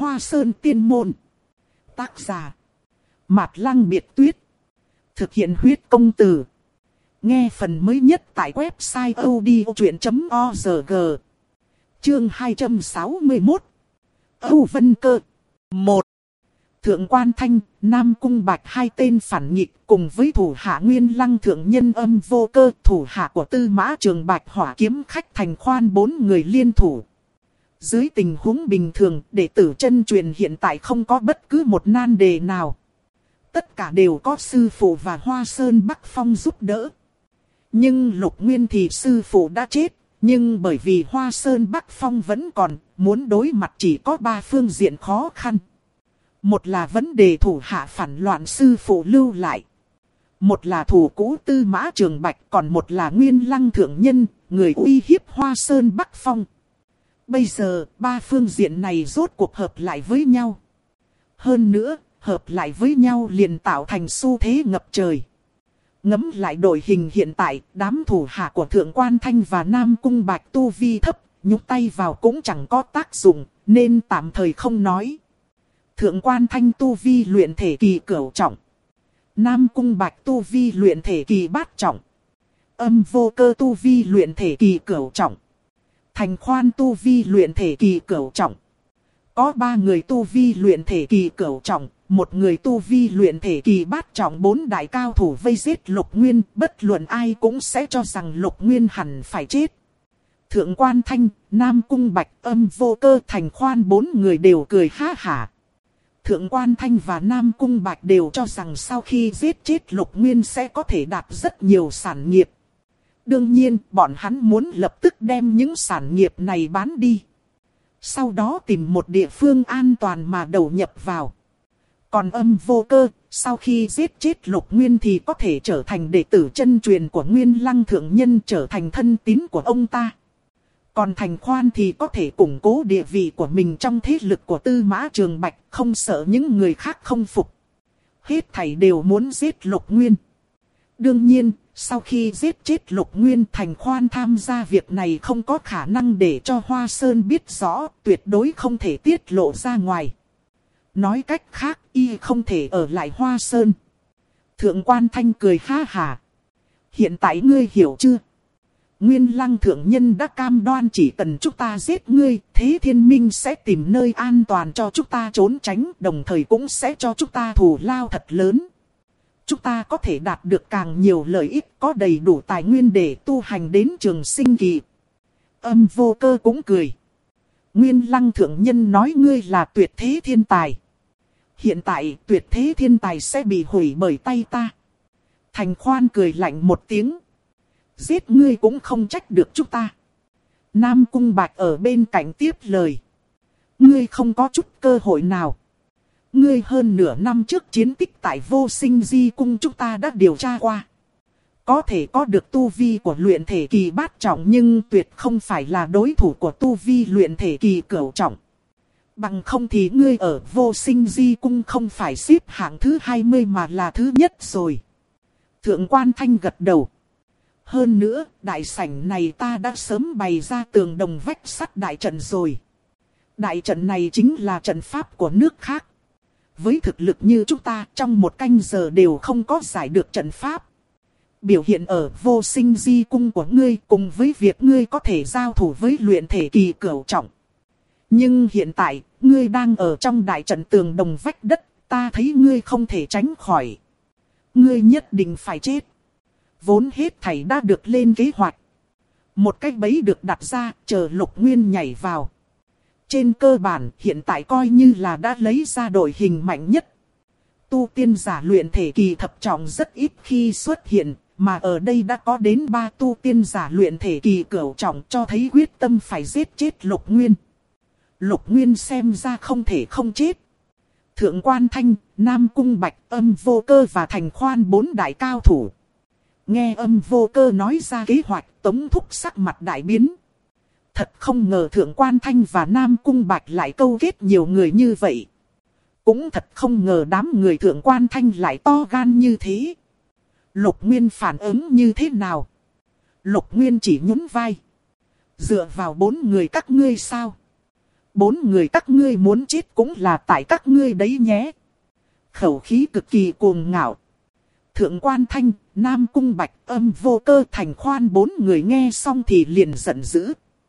Hoa Sơn Tiên Môn. Tác giả Mạt Lăng Biệt Tuyết. Thực hiện huyết công từ. Nghe phần mới nhất tại website odchuyện.org. Chương 261. Âu Vân Cơ 1. Thượng Quan Thanh, Nam Cung Bạch hai tên phản nghịch cùng với thủ hạ Nguyên Lăng thượng nhân Âm Vô Cơ, thủ hạ của Tư Mã Trường Bạch hỏa kiếm khách Thành Khoan bốn người liên thủ. Dưới tình huống bình thường, đệ tử chân truyền hiện tại không có bất cứ một nan đề nào. Tất cả đều có sư phụ và Hoa Sơn Bắc Phong giúp đỡ. Nhưng Lục Nguyên thì sư phụ đã chết, nhưng bởi vì Hoa Sơn Bắc Phong vẫn còn, muốn đối mặt chỉ có ba phương diện khó khăn. Một là vấn đề thủ hạ phản loạn sư phụ lưu lại. Một là thủ cũ Tư Mã Trường Bạch, còn một là Nguyên Lăng thượng nhân, người uy hiếp Hoa Sơn Bắc Phong. Bây giờ, ba phương diện này rốt cuộc hợp lại với nhau. Hơn nữa, hợp lại với nhau liền tạo thành xu thế ngập trời. Ngẫm lại đội hình hiện tại, đám thủ hạ của Thượng Quan Thanh và Nam Cung Bạch tu vi thấp, nhúc tay vào cũng chẳng có tác dụng, nên tạm thời không nói. Thượng Quan Thanh tu vi luyện thể kỳ cửu trọng. Nam Cung Bạch tu vi luyện thể kỳ bát trọng. Âm Vô Cơ tu vi luyện thể kỳ cửu trọng. Thành Khoan tu vi luyện thể kỳ cửu trọng. Có ba người tu vi luyện thể kỳ cửu trọng, một người tu vi luyện thể kỳ bát trọng. Bốn đại cao thủ vây giết Lục Nguyên, bất luận ai cũng sẽ cho rằng Lục Nguyên hẳn phải chết. Thượng Quan Thanh, Nam Cung Bạch, Âm Vô Cơ, Thành Khoan bốn người đều cười ha hả. Thượng Quan Thanh và Nam Cung Bạch đều cho rằng sau khi giết chết Lục Nguyên sẽ có thể đạt rất nhiều sản nghiệp. Đương nhiên, bọn hắn muốn lập tức đem những sản nghiệp này bán đi. Sau đó tìm một địa phương an toàn mà đầu nhập vào. Còn Âm Vô Cơ, sau khi giết chết Lục Nguyên thì có thể trở thành đệ tử chân truyền của Nguyên Lăng thượng nhân, trở thành thân tín của ông ta. Còn Thành Khoan thì có thể củng cố địa vị của mình trong thế lực của Tư Mã Trường Bạch, không sợ những người khác không phục. Hết thảy đều muốn giết Lục Nguyên. Đương nhiên, sau khi giết chết Lục Nguyên, Thành Khoan tham gia việc này không có khả năng để cho Hoa Sơn biết rõ, tuyệt đối không thể tiết lộ ra ngoài. Nói cách khác, y không thể ở lại Hoa Sơn. Thượng Quan Thanh cười ha hả. Hiện tại ngươi hiểu chưa? Nguyên Lăng thượng nhân đã cam đoan chỉ cần chúng ta giết ngươi, Thế Thiên Minh sẽ tìm nơi an toàn cho chúng ta trốn tránh, đồng thời cũng sẽ cho chúng ta thù lao thật lớn. Chúng ta có thể đạt được càng nhiều lợi ích, có đầy đủ tài nguyên để tu hành đến trường sinh kỳ. Âm Vô Cơ cũng cười. Nguyên Lăng thượng nhân nói ngươi là tuyệt thế thiên tài. Hiện tại tuyệt thế thiên tài sẽ bị hủy bởi tay ta. Thành Khoan cười lạnh một tiếng. Giết ngươi cũng không trách được chúng ta. Nam Cung Bạch ở bên cạnh tiếp lời. Ngươi không có chút cơ hội nào. Ngươi hơn nửa năm trước chiến tích tại Vô Sinh Di Cung chúng ta đã điều tra qua. Có thể có được tu vi của luyện thể kỳ bát trọng, nhưng tuyệt không phải là đối thủ của tu vi luyện thể kỳ cửu trọng. Bằng không thì ngươi ở Vô Sinh Di Cung không phải xếp hạng thứ 20 mà là thứ nhất rồi. Thượng Quan Thanh gật đầu. Hơn nữa, đại sảnh này ta đã sớm bày ra tường đồng vách sắt đại trận rồi. Đại trận này chính là trận pháp của nước khác. Với thực lực như chúng ta, trong một canh giờ đều không có giải được trận pháp. Biểu hiện ở Vô Sinh Di Cung của ngươi cùng với việc ngươi có thể giao thủ với luyện thể kỳ cửu trọng. Nhưng hiện tại, ngươi đang ở trong đại trận tường đồng vách đất, ta thấy ngươi không thể tránh khỏi. Ngươi nhất định phải chết. Vốn hết thảy đã được lên kế hoạch. Một cái bẫy được đặt ra, chờ Lục Nguyên nhảy vào. Trên cơ bản, hiện tại coi như là đã lấy ra đội hình mạnh nhất. Tu tiên giả luyện thể kỳ thập trọng rất ít khi xuất hiện, mà ở đây đã có đến 3 tu tiên giả luyện thể kỳ cửu trọng, cho thấy quyết tâm phải giết chết Lục Nguyên. Lục Nguyên xem ra không thể không chết. Thượng Quan Thanh, Nam Cung Bạch, Âm Vô Cơ và Thành Khoan bốn đại cao thủ. Nghe Âm Vô Cơ nói ra kế hoạch, Tống Thúc sắc mặt đại biến. Thật không ngờ Thượng Quan Thanh và Nam Cung Bạch lại câu kết nhiều người như vậy. Cũng thật không ngờ đám người Thượng Quan Thanh lại to gan như thế. Lục Nguyên phản ứng như thế nào? Lục Nguyên chỉ nhún vai. Dựa vào 4 người các ngươi sao? 4 người các ngươi muốn chết cũng là tại các ngươi đấy nhé. Khẩu khí cực kỳ cuồng ngạo. Thượng Quan Thanh, Nam Cung Bạch, Âm Vô Cơ, Thành Khoan 4 người nghe xong thì liền giận dữ.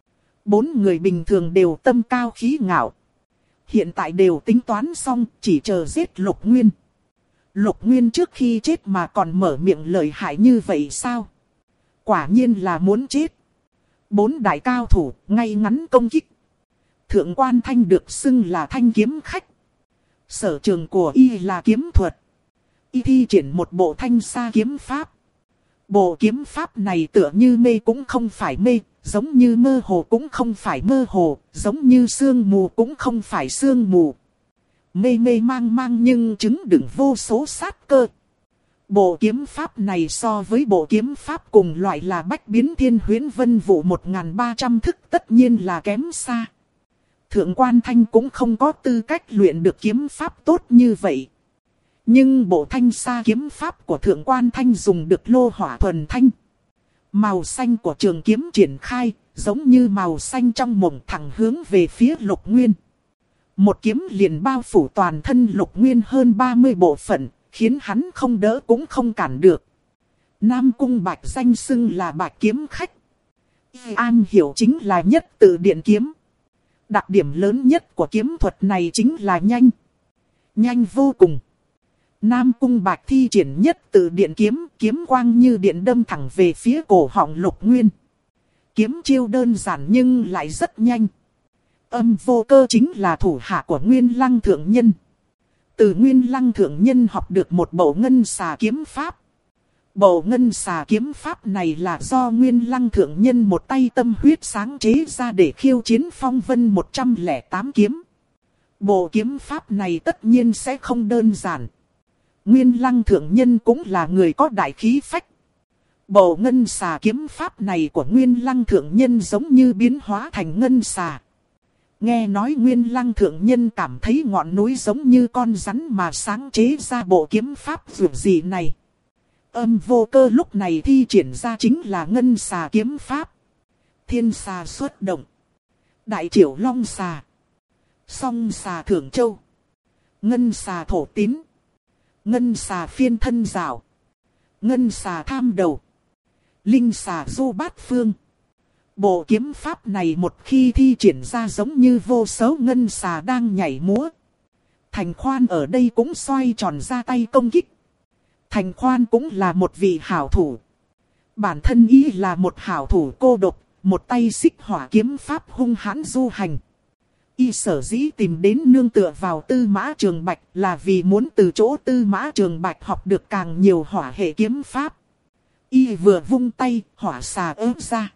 4 người bình thường đều tâm cao khí ngạo. Hiện tại đều tính toán xong, chỉ chờ giết Lục Nguyên. Lục Nguyên trước khi chết mà còn mở miệng lợi hại như vậy sao? Quả nhiên là muốn chết. 4 đại cao thủ, ngay ngắn công kích. Thượng Quan Thanh được xưng là thanh kiếm khách. Sở trường của y là kiếm thuật. Y thi triển một bộ thanh sa kiếm pháp. Bộ kiếm pháp này tựa như mê cũng không phải mê, giống như mơ hồ cũng không phải mơ hồ, giống như sương mù cũng không phải sương mù. Mê mê mang mang nhưng chứng đựng vô số sát cơ. Bộ kiếm pháp này so với bộ kiếm pháp cùng loại là Bách Biến Thiên Huyễn Vân Vụ 1300 thức tất nhiên là kém xa. Thượng Quan Thanh cũng không có tư cách luyện được kiếm pháp tốt như vậy. Nhưng bộ thanh sa kiếm pháp của Thượng Quan Thanh dùng được lô hỏa thuần thanh. Màu xanh của trường kiếm triển khai, giống như màu xanh trong mộng thẳng hướng về phía Lục Nguyên. Một kiếm liền bao phủ toàn thân Lục Nguyên hơn 30 bộ phận, khiến hắn không đỡ cũng không cản được. Nam Cung Bạch danh xưng là Bạch kiếm khách. An hiểu chính là nhất tự điện kiếm. Đặc điểm lớn nhất của kiếm thuật này chính là nhanh. Nhanh vô cùng. Nam Cung Bạch thi triển nhất tự điện kiếm, kiếm quang như điện đâm thẳng về phía cổ họng Lục Nguyên. Kiếm chiêu đơn giản nhưng lại rất nhanh. Âm Vô Cơ chính là thủ hạ của Nguyên Lăng Thượng Nhân. Từ Nguyên Lăng Thượng Nhân học được một bộ ngân xà kiếm pháp. Bộ ngân xà kiếm pháp này là do Nguyên Lăng Thượng Nhân một tay tâm huyết sáng chế ra để khiêu chiến phong vân 108 kiếm. Bộ kiếm pháp này tất nhiên sẽ không đơn giản. Nguyên Lăng Thượng Nhân cũng là người có đại khí phách. Bộ ngân xà kiếm pháp này của Nguyên Lăng Thượng Nhân giống như biến hóa thành ngân xà. Nghe nói Nguyên Lăng Thượng Nhân cảm thấy ngọn núi giống như con rắn mà sáng chế ra bộ kiếm pháp vượt gì này. Âm Vô Cơ lúc này thi triển ra chính là ngân xà kiếm pháp. Thiên xà xuất động. Đại triểu long xà. Song xà thưởng châu. Ngân xà thổ tín. Ngân xà phiên thân rào. Ngân xà tham đầu. Linh xà du bát phương. Bộ kiếm pháp này một khi thi triển ra giống như vô số ngân xà đang nhảy múa. Thành Khoan ở đây cũng xoay tròn ra tay công kích. Thành Khoan cũng là một vị hảo thủ. Bản thân ý là một hảo thủ cô độc, một tay xích hỏa kiếm pháp hung hãn du hành. Y sở dĩ tìm đến nương tựa vào Tư Mã Trường Bạch là vì muốn từ chỗ Tư Mã Trường Bạch học được càng nhiều hỏa hệ kiếm pháp. Y vừa vung tay, hỏa xà ớt ra.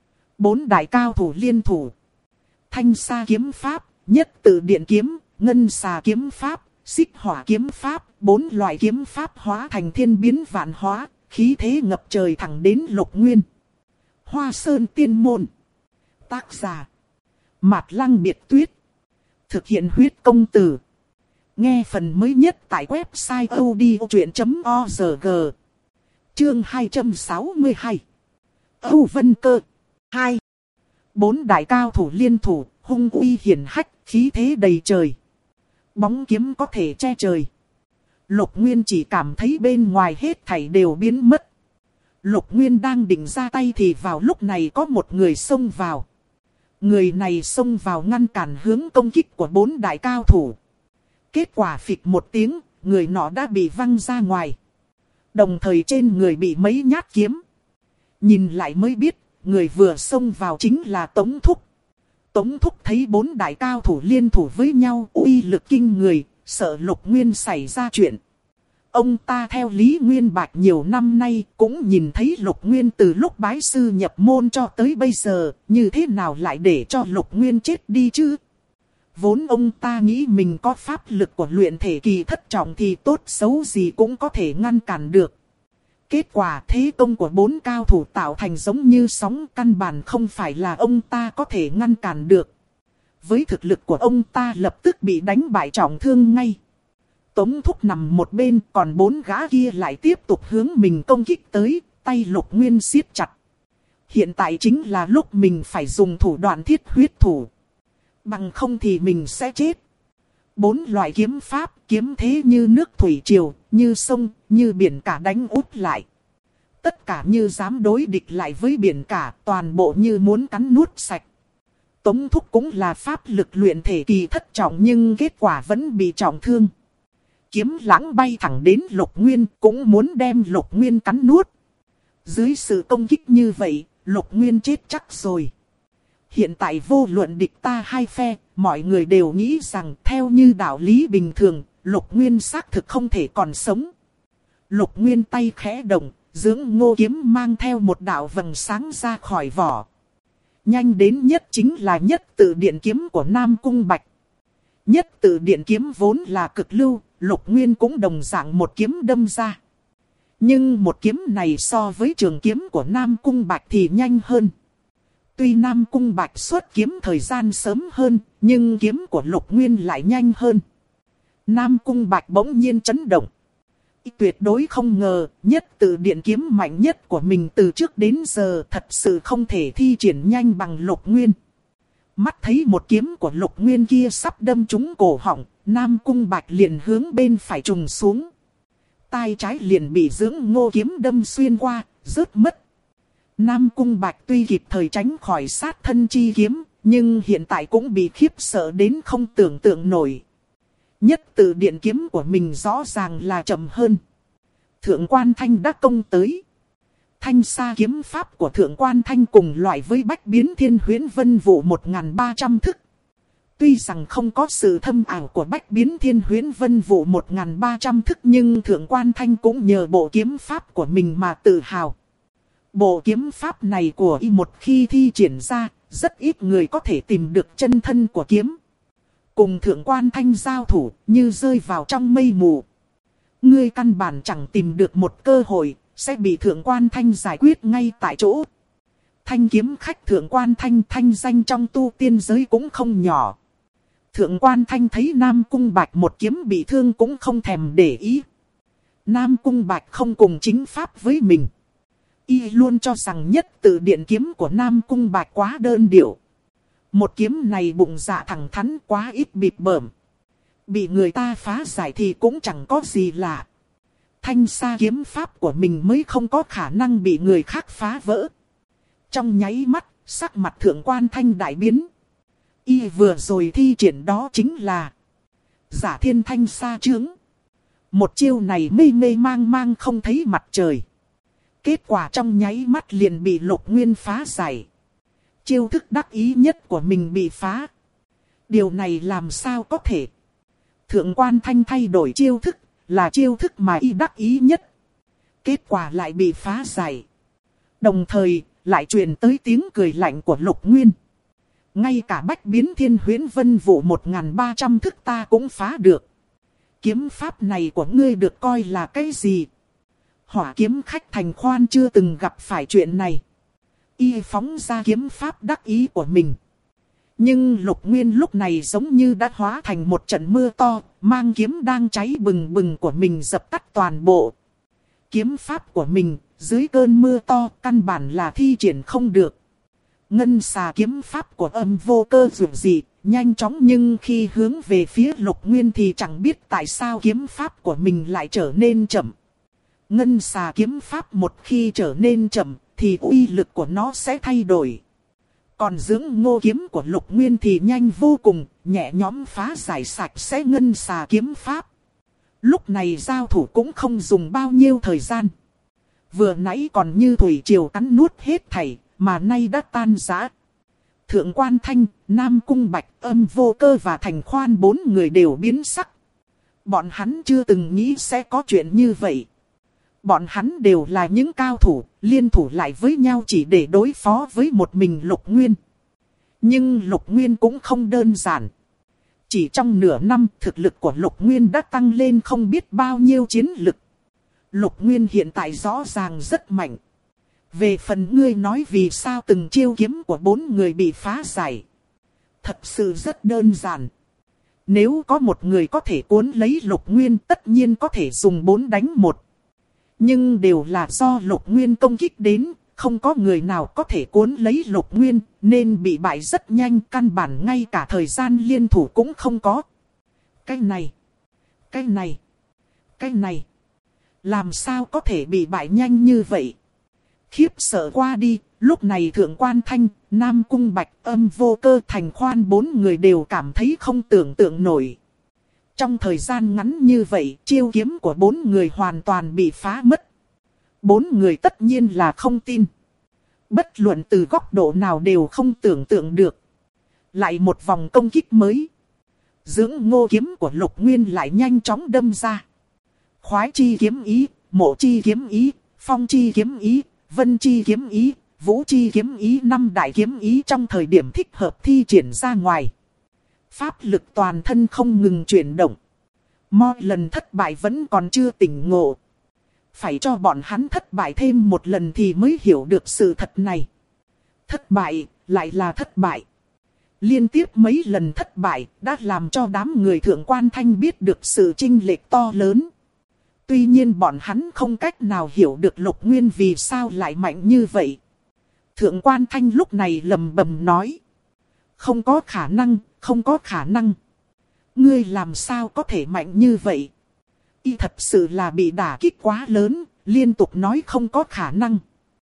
4 đại cao thủ liên thủ. Thanh sa kiếm pháp, nhất tự điện kiếm, ngân xà kiếm pháp, xích hỏa kiếm pháp, 4 loại kiếm pháp hóa thành thiên biến vạn hóa, khí thế ngập trời thẳng đến Lục Nguyên. Hoa Sơn Tiên Môn. Tác giả Mạt Lăng Biệt Tuyết. Thực hiện huyết công từ. Nghe phần mới nhất tại website odchuyện.org. Chương 262. Âu Vân Cơ 2. 4 đại cao thủ liên thủ, hung uy hiển hách, khí thế đầy trời. Bóng kiếm có thể che trời. Lục Nguyên chỉ cảm thấy bên ngoài hết thảy đều biến mất. Lục Nguyên đang định ra tay thì vào lúc này có một người xông vào. Người này xông vào ngăn cản hướng công kích của 4 đại cao thủ. Kết quả phịch một tiếng, người nọ đã bị văng ra ngoài. Đồng thời trên người bị mấy nhát kiếm. Nhìn lại mới biết, người vừa xông vào chính là Tống Thúc. Tống Thúc thấy 4 đại cao thủ liên thủ với nhau uy lực kinh người, sợ Lục Nguyên xảy ra chuyện. Ông ta theo Lý Nguyên Bạch nhiều năm nay cũng nhìn thấy Lục Nguyên từ lúc bái sư nhập môn cho tới bây giờ, như thế nào lại để cho Lục Nguyên chết đi chứ? Vốn ông ta nghĩ mình có pháp lực của luyện thể kỳ thất trọng thì tốt xấu gì cũng có thể ngăn cản được. Kết quả thế công của 4 cao thủ tạo thành giống như sóng, căn bản không phải là ông ta có thể ngăn cản được. Với thực lực của ông ta lập tức bị đánh bại trọng thương ngay. Tống Thúc nằm một bên, còn 4 gã kia lại tiếp tục hướng mình công kích tới, tay Lục Nguyên siết chặt. Hiện tại chính là lúc mình phải dùng thủ đoạn thiết huyết thủ. Bằng không thì mình sẽ chết. 4 loại kiếm pháp, kiếm thế như nước thủy triều, như sông, như biển cả đánh úp lại. Tất cả như dám đối địch lại với biển cả, toàn bộ như muốn cắn nuốt sạch. Tống Thúc cũng là pháp lực luyện thể kỳ thất trọng nhưng kết quả vẫn bị trọng thương. Kiếm lãng bay thẳng đến Lục Nguyên, cũng muốn đem Lục Nguyên cắn nuốt. Dưới sự công kích như vậy, Lục Nguyên chết chắc rồi. Hiện tại vô luận địch ta hai phe, mọi người đều nghĩ rằng theo như đạo lý bình thường, Lục Nguyên xác thực không thể còn sống. Lục Nguyên tay khẽ động, dưỡng ngô kiếm mang theo một đạo vầng sáng ra khỏi vỏ. Nhanh đến nhất chính là nhất tự điện kiếm của Nam Cung Bạch. Nhất tự điện kiếm vốn là cực lưu, Lục Nguyên cũng đồng dạng một kiếm đâm ra. Nhưng một kiếm này so với trường kiếm của Nam Cung Bạch thì nhanh hơn. Tuy Nam Cung Bạch xuất kiếm thời gian sớm hơn, nhưng kiếm của Lục Nguyên lại nhanh hơn. Nam Cung Bạch bỗng nhiên chấn động. Tuyệt đối không ngờ, nhất tự điện kiếm mạnh nhất của mình từ trước đến giờ thật sự không thể thi triển nhanh bằng Lục Nguyên. Mắt thấy một kiếm của Lục Nguyên kia sắp đâm trúng cổ họng, Nam Cung Bạch liền hướng bên phải trùng xuống. Tai trái liền bị dưỡng ngô kiếm đâm xuyên qua, rớt mất. Nam Cung Bạch tuy kịp thời tránh khỏi sát thân chi kiếm, nhưng hiện tại cũng bị khiếp sợ đến không tưởng tượng nổi. Nhất tự điện kiếm của mình rõ ràng là chậm hơn. Thượng Quan Thanh đã công tới. Thanh sa kiếm pháp của Thượng Quan Thanh cùng loại với Bách Biến Thiên Huyễn Vân Vụ 1300 thức. Tuy rằng không có sự thâm ảo của Bách Biến Thiên Huyễn Vân Vụ 1300 thức nhưng Thượng Quan Thanh cũng nhờ bộ kiếm pháp của mình mà tự hào. Bộ kiếm pháp này của y một khi thi triển ra, rất ít người có thể tìm được chân thân của kiếm. Cùng Thượng Quan Thanh giao thủ như rơi vào trong mây mù. Ngươi căn bản chẳng tìm được một cơ hội, sẽ bị Thượng Quan Thanh giải quyết ngay tại chỗ. Thanh kiếm khách Thượng Quan Thanh thanh danh trong tu tiên giới cũng không nhỏ. Thượng Quan Thanh thấy Nam Cung Bạch một kiếm bị thương cũng không thèm để ý. Nam Cung Bạch không cùng chính pháp với mình. Y luôn cho rằng nhất tự điện kiếm của Nam Cung Bạch quá đơn điệu. Một kiếm này bụng dạ thẳng thắn quá ít bịp bợm. Bị người ta phá giải thì cũng chẳng có gì lạ. Thanh sa kiếm pháp của mình mới không có khả năng bị người khác phá vỡ. Trong nháy mắt, sắc mặt Thượng Quan Thanh đại biến. Y vừa rồi thi triển đó chính là Giả Thiên Thanh Sa Chướng. Một chiêu này mê mê mang mang không thấy mặt trời. Kết quả trong nháy mắt liền bị Lục Nguyên phá giải. Chiêu thức đắc ý nhất của mình bị phá. Điều này làm sao có thể? Thượng Quan Thanh thay đổi chiêu thức, là chiêu thức mà y đắc ý nhất. Kết quả lại bị phá giải. Đồng thời, lại truyền tới tiếng cười lạnh của Lục Nguyên. Ngay cả Bách Biến Thiên Huyễn Vân Vụ 1300 thức ta cũng phá được. Kiếm pháp này của ngươi được coi là cái gì? Hỏa kiếm khách Thành Khoan chưa từng gặp phải chuyện này. Y phóng ra kiếm pháp đắc ý của mình. Nhưng Lục Nguyên lúc này giống như đã hóa thành một trận mưa to, mang kiếm đang cháy bừng bừng của mình dập tắt toàn bộ. Kiếm pháp của mình, dưới cơn mưa to, căn bản là thi triển không được. Ngân xà kiếm pháp của Âm Vô Cơ dù gì, nhanh chóng nhưng khi hướng về phía Lục Nguyên thì chẳng biết tại sao kiếm pháp của mình lại trở nên chậm. Ngân xà kiếm pháp một khi trở nên chậm, thì uy lực của nó sẽ thay đổi. Còn dưỡng ngô kiếm của Lục Nguyên thì nhanh vô cùng, nhẹ nhõm phá giải sạch sẽ ngân xà kiếm pháp. Lúc này giao thủ cũng không dùng bao nhiêu thời gian. Vừa nãy còn như thủy triều cắn nuốt hết thảy, mà nay đã tan rã. Thượng Quan Thanh, Nam Cung Bạch, Âm Vô Cơ và Thành Khoan 4 người đều biến sắc. Bọn hắn chưa từng nghĩ sẽ có chuyện như vậy. Bọn hắn đều là những cao thủ, liên thủ lại với nhau chỉ để đối phó với một mình Lục Nguyên. Nhưng Lục Nguyên cũng không đơn giản. Chỉ trong nửa năm, thực lực của Lục Nguyên đã tăng lên không biết bao nhiêu chiến lực. Lục Nguyên hiện tại rõ ràng rất mạnh. Về phần ngươi nói vì sao từng chiêu kiếm của 4 người bị phá giải. Thật sự rất đơn giản. Nếu có một người có thể cuốn lấy Lục Nguyên tất nhiên có thể dùng 4 đánh 1. Nhưng đều là do Lục Nguyên công kích đến, không có người nào có thể cuốn lấy Lục Nguyên, nên bị bại rất nhanh, căn bản ngay cả thời gian liên thủ cũng không có. Cái này, làm sao có thể bị bại nhanh như vậy? Khiếp sợ qua đi, lúc này Thượng Quan Thanh, Nam Cung Bạch, Âm Vô Cơ, Thành Khoan 4 người đều cảm thấy không tưởng tượng nổi. Trong thời gian ngắn như vậy, chiêu kiếm của 4 người hoàn toàn bị phá mất. 4 người tất nhiên là không tin. Bất luận từ góc độ nào đều không tưởng tượng được. Lại một vòng công kích mới. Dưỡng ngô kiếm của Lục Nguyên lại nhanh chóng đâm ra. Khoái chi kiếm ý, mộ chi kiếm ý, phong chi kiếm ý, vân chi kiếm ý, vũ chi kiếm ý, 5 đại kiếm ý trong thời điểm thích hợp thi triển ra ngoài. Pháp lực toàn thân không ngừng chuyển động. Mỗi lần thất bại vẫn còn chưa tỉnh ngộ. Phải cho bọn hắn thất bại thêm một lần thì mới hiểu được sự thật này. Thất bại, lại là thất bại. Liên tiếp mấy lần thất bại đã làm cho đám người Thượng Quan Thanh biết được sự chênh lệch to lớn. Tuy nhiên bọn hắn không cách nào hiểu được Lục Nguyên vì sao lại mạnh như vậy. Thượng Quan Thanh lúc này lầm bầm nói. Không có khả năng, không có khả năng. Ngươi làm sao có thể mạnh như vậy? Y thật sự là bị đả kích quá lớn, liên tục nói không có khả năng.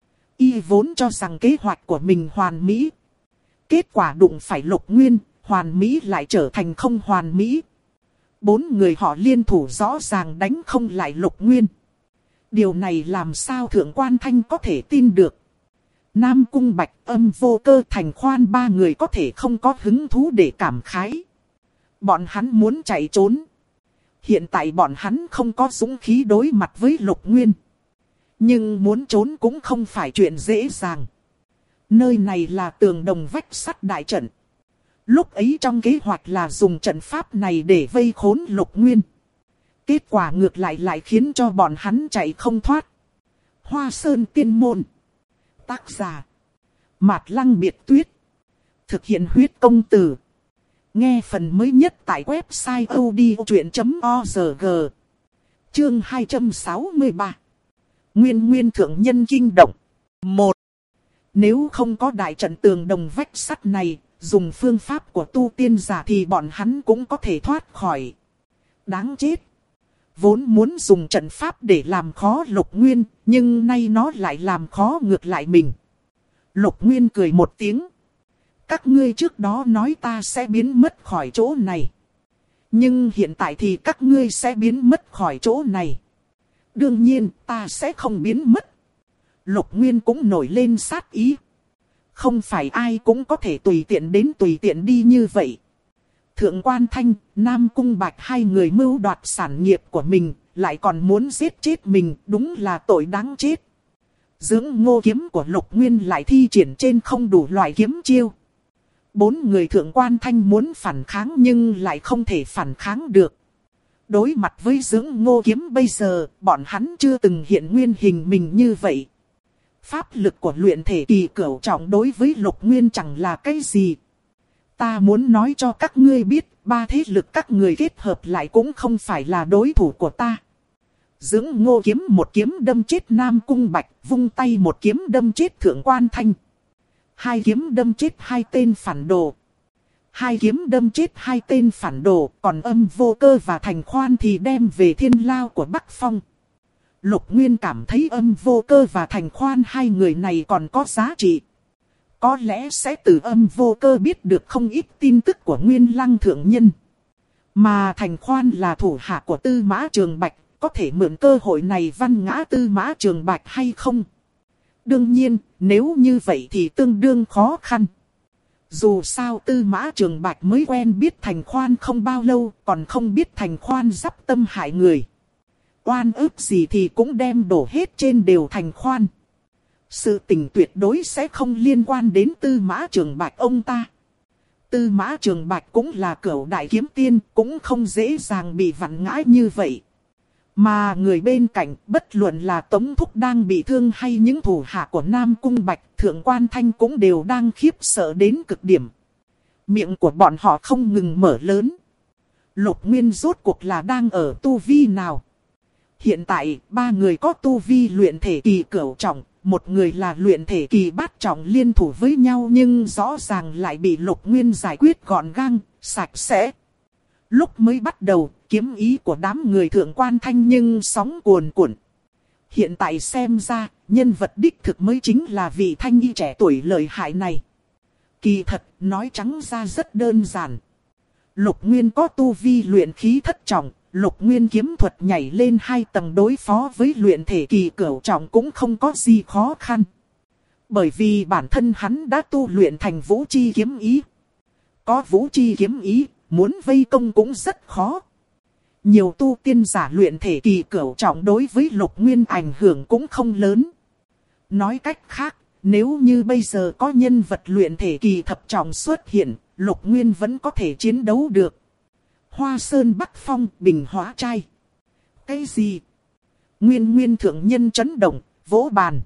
Y vốn cho rằng kế hoạch của mình hoàn mỹ. Kết quả đụng phải Lục Nguyên, hoàn mỹ lại trở thành không hoàn mỹ. 4 người họ liên thủ rõ ràng đánh không lại Lục Nguyên. Điều này làm sao Thượng Quan Thanh có thể tin được? Nam Cung Bạch, Âm Vô Cơ, Thành Khoan 3 người có thể không có hứng thú để cảm khái. Bọn hắn muốn chạy trốn. Hiện tại bọn hắn không có dũng khí đối mặt với Lục Nguyên. Nhưng muốn trốn cũng không phải chuyện dễ dàng. Nơi này là tường đồng vách sắt đại trận. Lúc ấy trong kế hoạch là dùng trận pháp này để vây khốn Lục Nguyên. Kết quả ngược lại khiến cho bọn hắn chạy không thoát. Hoa Sơn Tiên Môn. Tác giả Mạt Lăng Biệt Tuyết. Thực hiện huyết công từ. Nghe phần mới nhất tại website odchuyện.org. Chương 263. Nguyên thượng nhân kinh động. 1. Nếu không có đại trận tường đồng vách sắt này, dùng phương pháp của tu tiên giả thì bọn hắn cũng có thể thoát khỏi. Đáng chết. Vốn muốn dùng trận pháp để làm khó Lục Nguyên, nhưng nay nó lại làm khó ngược lại mình. Lục Nguyên cười một tiếng. Các ngươi trước đó nói ta sẽ biến mất khỏi chỗ này. Nhưng hiện tại thì các ngươi sẽ biến mất khỏi chỗ này. Đương nhiên ta sẽ không biến mất. Lục Nguyên cũng nổi lên sát ý. Không phải ai cũng có thể tùy tiện đến tùy tiện đi như vậy. Thượng Quan Thanh, Nam Cung Bạch 2 người mưu đoạt sản nghiệp của mình, lại còn muốn giết chết mình, đúng là tội đáng chết. Dưỡng ngô kiếm của Lục Nguyên lại thi triển trên không đủ loại kiếm chiêu. 4 người Thượng Quan Thanh muốn phản kháng nhưng lại không thể phản kháng được. Đối mặt với dưỡng ngô kiếm bây giờ, bọn hắn chưa từng hiện nguyên hình mình như vậy. Pháp lực của luyện thể kỳ cửu trọng đối với Lục Nguyên chẳng là cái gì. Ta muốn nói cho các ngươi biết, 3 thế lực các người kết hợp lại cũng không phải là đối thủ của ta. Dưỡng ngô kiếm một kiếm đâm chết Nam Cung Bạch, vung tay một kiếm đâm chết Thượng Quan Thanh. 2 kiếm đâm chết 2 tên phản đồ. 2 kiếm đâm chết 2 tên phản đồ, còn Âm Vô Cơ và Thành Khoan thì đem về Thiên Lao của Bắc Phong. Lục Nguyên cảm thấy Âm Vô Cơ và Thành Khoan 2 người này còn có giá trị. Có lẽ sẽ từ Âm Vô Cơ biết được không ít tin tức của Nguyên Lăng Thượng Nhân. Mà Thành Khoan là thủ hạ của Tư Mã Trường Bạch, có thể mượn cơ hội này văn ngã Tư Mã Trường Bạch hay không? Đương nhiên, nếu như vậy thì tương đương khó khăn. Dù sao Tư Mã Trường Bạch mới quen biết Thành Khoan không bao lâu, còn không biết Thành Khoan dắp tâm hại người. Oan ức gì thì cũng đem đổ hết trên đều Thành Khoan. Sự tình tuyệt đối sẽ không liên quan đến Tư Mã Trường Bạch ông ta. Tư Mã Trường Bạch cũng là cửu đại kiếm tiên, cũng không dễ dàng bị vặn ngã như vậy. Mà người bên cạnh, bất luận là Tống Thúc đang bị thương hay những thủ hạ của Nam Cung Bạch, Thượng Quan Thanh cũng đều đang khiếp sợ đến cực điểm. Miệng của bọn họ không ngừng mở lớn. Lục Nguyên rốt cuộc là đang ở tu vi nào? Hiện tại, 3 người có tu vi luyện thể kỳ cửu trọng, một người là luyện thể kỳ bát trọng liên thủ với nhau nhưng rõ ràng lại bị Lục Nguyên giải quyết gọn gàng, sạch sẽ. Lúc mới bắt đầu, kiếm ý của đám người Thượng Quan Thanh nhưng sóng cuồn cuộn. Hiện tại xem ra, nhân vật đích thực mới chính là vị thanh y trẻ tuổi lợi hại này. Kỳ thật, nói trắng ra rất đơn giản. Lục Nguyên có tu vi luyện khí thất trọng, Lục Nguyên kiếm thuật nhảy lên 2 tầng đối phó với luyện thể kỳ cửu trọng cũng không có gì khó khăn. Bởi vì bản thân hắn đã tu luyện thành vũ chi kiếm ý. Có vũ chi kiếm ý, muốn vây công cũng rất khó. Nhiều tu tiên giả luyện thể kỳ cửu trọng đối với Lục Nguyên ảnh hưởng cũng không lớn. Nói cách khác, nếu như bây giờ có nhân vật luyện thể kỳ thập trọng xuất hiện, Lục Nguyên vẫn có thể chiến đấu được. Hoa Sơn Bắc Phong, Bình Hóa Trai. Cái gì? Nguyên thượng nhân chấn động, vỗ bàn.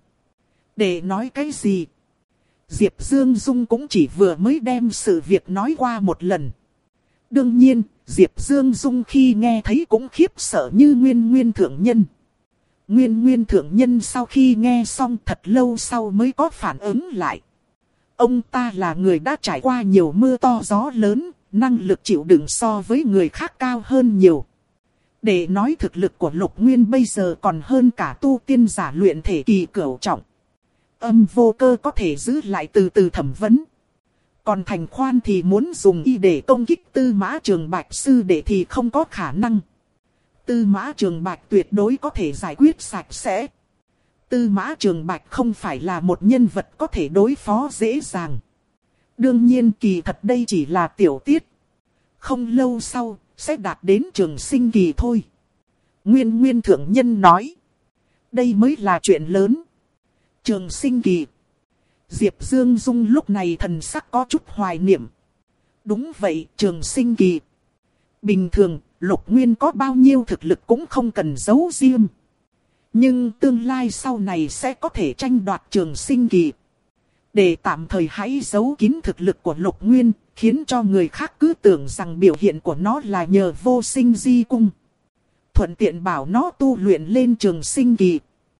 Để nói cái gì? Diệp Dương Dung cũng chỉ vừa mới đem sự việc nói qua một lần. Đương nhiên, Diệp Dương Dung khi nghe thấy cũng khiếp sợ như Nguyên thượng nhân. Nguyên thượng nhân sau khi nghe xong thật lâu sau mới có phản ứng lại. Ông ta là người đã trải qua nhiều mưa to gió lớn, năng lực chịu đựng so với người khác cao hơn nhiều. Để nói thực lực của Lục Nguyên bây giờ còn hơn cả tu tiên giả luyện thể kỳ cửu trọng. Âm Vô Cơ có thể giữ lại từ từ thẩm vấn. Còn Thành Khoan thì muốn dùng y để công kích Tư Mã Trường Bạch sư đệ thì không có khả năng. Tư Mã Trường Bạch tuyệt đối có thể giải quyết sạch sẽ. Tư Mã Trường Bạch không phải là một nhân vật có thể đối phó dễ dàng. Đương nhiên kỳ thật đây chỉ là tiểu tiết. Không lâu sau, sẽ đạt đến trường sinh kỳ thôi. Nguyên thượng nhân nói. Đây mới là chuyện lớn. Trường sinh kỳ. Diệp Dương Dung lúc này thần sắc có chút hoài niệm. Đúng vậy, trường sinh kỳ. Bình thường, Lục Nguyên có bao nhiêu thực lực cũng không cần giấu riêng. Nhưng tương lai sau này sẽ có thể tranh đoạt trường sinh kỳ. Để tạm thời hãy giấu kín thực lực của Lục Nguyên, khiến cho người khác cứ tưởng rằng biểu hiện của nó là nhờ vô sinh di cung. Thuận tiện bảo nó tu luyện lên trường sinh kỳ.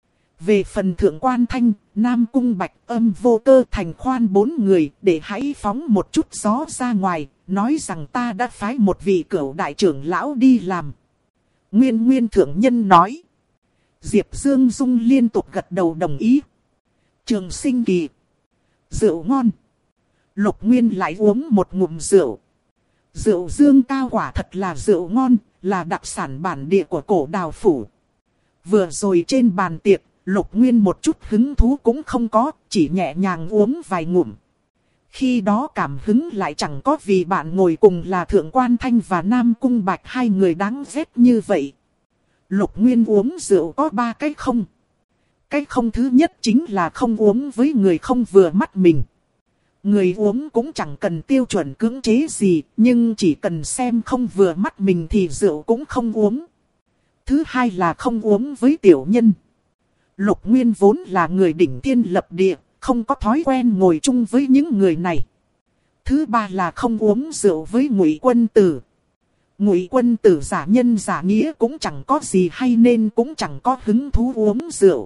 Về phần Thượng Quan Thanh, Nam Cung Bạch, Âm Vô Cơ, Thành Khoan 4 người, để hãy phóng một chút gió ra ngoài, nói rằng ta đã phái một vị cửu đại trưởng lão đi làm. Nguyên thượng nhân nói. Diệp Dương Dung liên tục gật đầu đồng ý. Trường sinh kỳ. Rượu ngon. Lục Nguyên lại uống một ngụm rượu. Rượu Dương Cao quả thật là rượu ngon, là đặc sản bản địa của Cổ Đào Phủ. Vừa rồi trên bàn tiệc, Lục Nguyên một chút hứng thú cũng không có, chỉ nhẹ nhàng uống vài ngụm. Khi đó cảm hứng lại chẳng có vì bạn ngồi cùng là Thượng Quan Thanh và Nam Cung Bạch, hai người đáng ghét như vậy. Lục Nguyên uống rượu có 3 cái không. Cái không thứ nhất chính là không uống với người không vừa mắt mình. Người uống cũng chẳng cần tiêu chuẩn cưỡng chế gì, nhưng chỉ cần xem không vừa mắt mình thì rượu cũng không uống. Thứ hai là không uống với tiểu nhân. Lục Nguyên vốn là người đỉnh thiên lập địa, không có thói quen ngồi chung với những người này. Thứ ba là không uống rượu với Ngụy Quân Tử. Ngụy Quân Tử giả nhân giả nghĩa cũng chẳng có gì hay nên cũng chẳng có hứng thú uống rượu.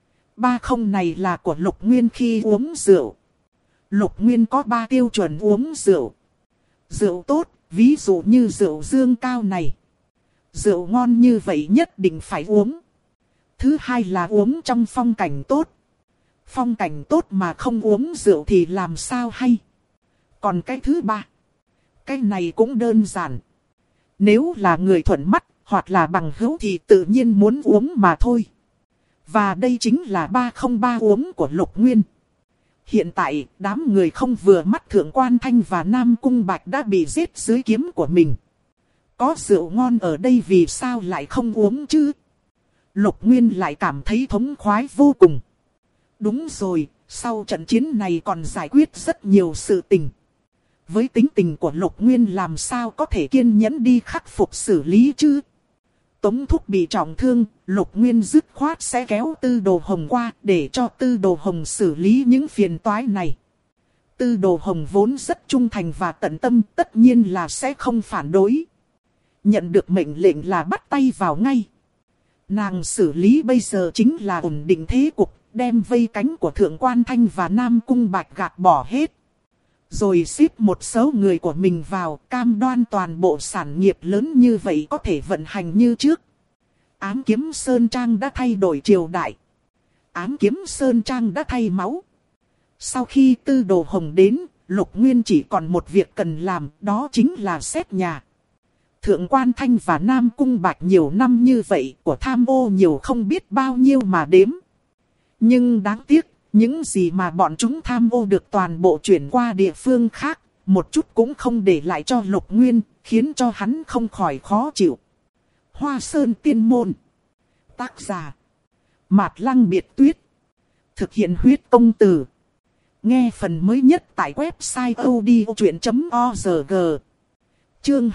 3 không này là của Lục Nguyên khi uống rượu. Lục Nguyên có 3 tiêu chuẩn uống rượu. Rượu tốt, ví dụ như rượu Dương Cao này. Rượu ngon như vậy nhất định phải uống. Thứ hai là uống trong phong cảnh tốt. Phong cảnh tốt mà không uống rượu thì làm sao hay. Còn cái thứ ba, cái này cũng đơn giản. Nếu là người thuận mắt, hoặc là bằng hữu thì tự nhiên muốn uống mà thôi. Và đây chính là 303 uống của Lục Nguyên. Hiện tại, đám người không vừa mắt Thượng Quan Thanh và Nam Cung Bạch đã bị giết dưới kiếm của mình. Có rượu ngon ở đây vì sao lại không uống chứ? Lục Nguyên lại cảm thấy thống khoái vô cùng. Đúng rồi, sau trận chiến này còn giải quyết rất nhiều sự tình. Với tính tình của Lục Nguyên làm sao có thể kiên nhẫn đi khắc phục xử lý chứ? Tống Thúc bị trọng thương, Lục Nguyên dứt khoát sẽ kéo Tư Đồ Hồng qua để cho Tư Đồ Hồng xử lý những phiền toái này. Tư Đồ Hồng vốn rất trung thành và tận tâm, tất nhiên là sẽ không phản đối. Nhận được mệnh lệnh là bắt tay vào ngay. Nàng xử lý bây giờ chính là ổn định thế cục, đem vây cánh của Thượng Quan Thanh và Nam Cung Bạch gạt bỏ hết. Rồi xếp một số người của mình vào, cam đoan toàn bộ sản nghiệp lớn như vậy có thể vận hành như trước. Ám Kiếm Sơn Trang đã thay đổi triều đại. Ám Kiếm Sơn Trang đã thay máu. Sau khi Tư Đồ Hồng đến, Lục Nguyên chỉ còn một việc cần làm, đó chính là xét nhà. Thượng Quan Thanh và Nam Cung Bạch nhiều năm như vậy, của tham ô nhiều không biết bao nhiêu mà đếm. Nhưng đáng tiếc, những gì mà bọn chúng tham ô được toàn bộ chuyển qua địa phương khác, một chút cũng không để lại cho Lục Nguyên, khiến cho hắn không khỏi khó chịu. Hoa Sơn Tiên Môn. Tác giả: Mạt Lăng Biệt Tuyết. Thực hiện huyết công từ. Nghe phần mới nhất tại website odchuyện.org. Chương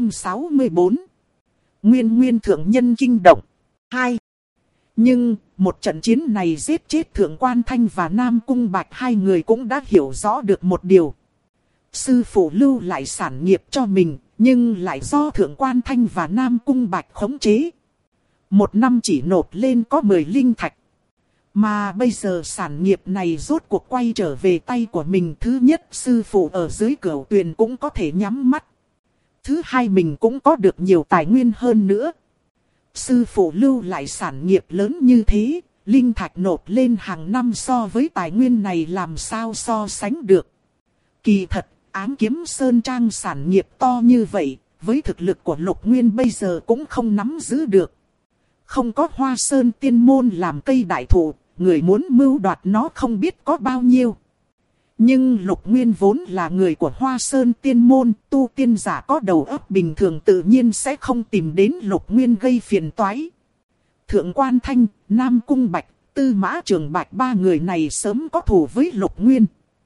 264. Nguyên Nguyên Thượng Nhân Kinh Động 2. Nhưng, một trận chiến này giết chết Thượng Quan Thanh và Nam Cung Bạch, hai người cũng đã hiểu rõ được một điều. Sư phụ lưu lại sản nghiệp cho mình, nhưng lại do Thượng Quan Thanh và Nam Cung Bạch khống chế. Một năm chỉ nộp lên có 10 linh thạch. Mà bây giờ sản nghiệp này rốt cuộc quay trở về tay của mình. Thứ nhất, sư phụ ở dưới Cửu Tuyền cũng có thể nhắm mắt. Thứ hai, mình cũng có được nhiều tài nguyên hơn nữa. Sư phụ lưu lại sản nghiệp lớn như thế, linh thạch nộp lên hàng năm so với tài nguyên này làm sao so sánh được. Kỳ thật, Ám Kiếm Sơn Trang sản nghiệp to như vậy, với thực lực của Lục Nguyên bây giờ cũng không nắm giữ được. Không có Hoa Sơn Tiên Môn làm cây đại thụ, người muốn mưu đoạt nó không biết có bao nhiêu. Nhưng Lục Nguyên vốn là người của Hoa Sơn Tiên Môn, tu tiên giả có đầu óc bình thường tự nhiên sẽ không tìm đến Lục Nguyên gây phiền toái. Thượng Quan Thanh, Nam Cung Bạch, Tư Mã Trường Bạch, ba người này sớm có thù với Lục Nguyên.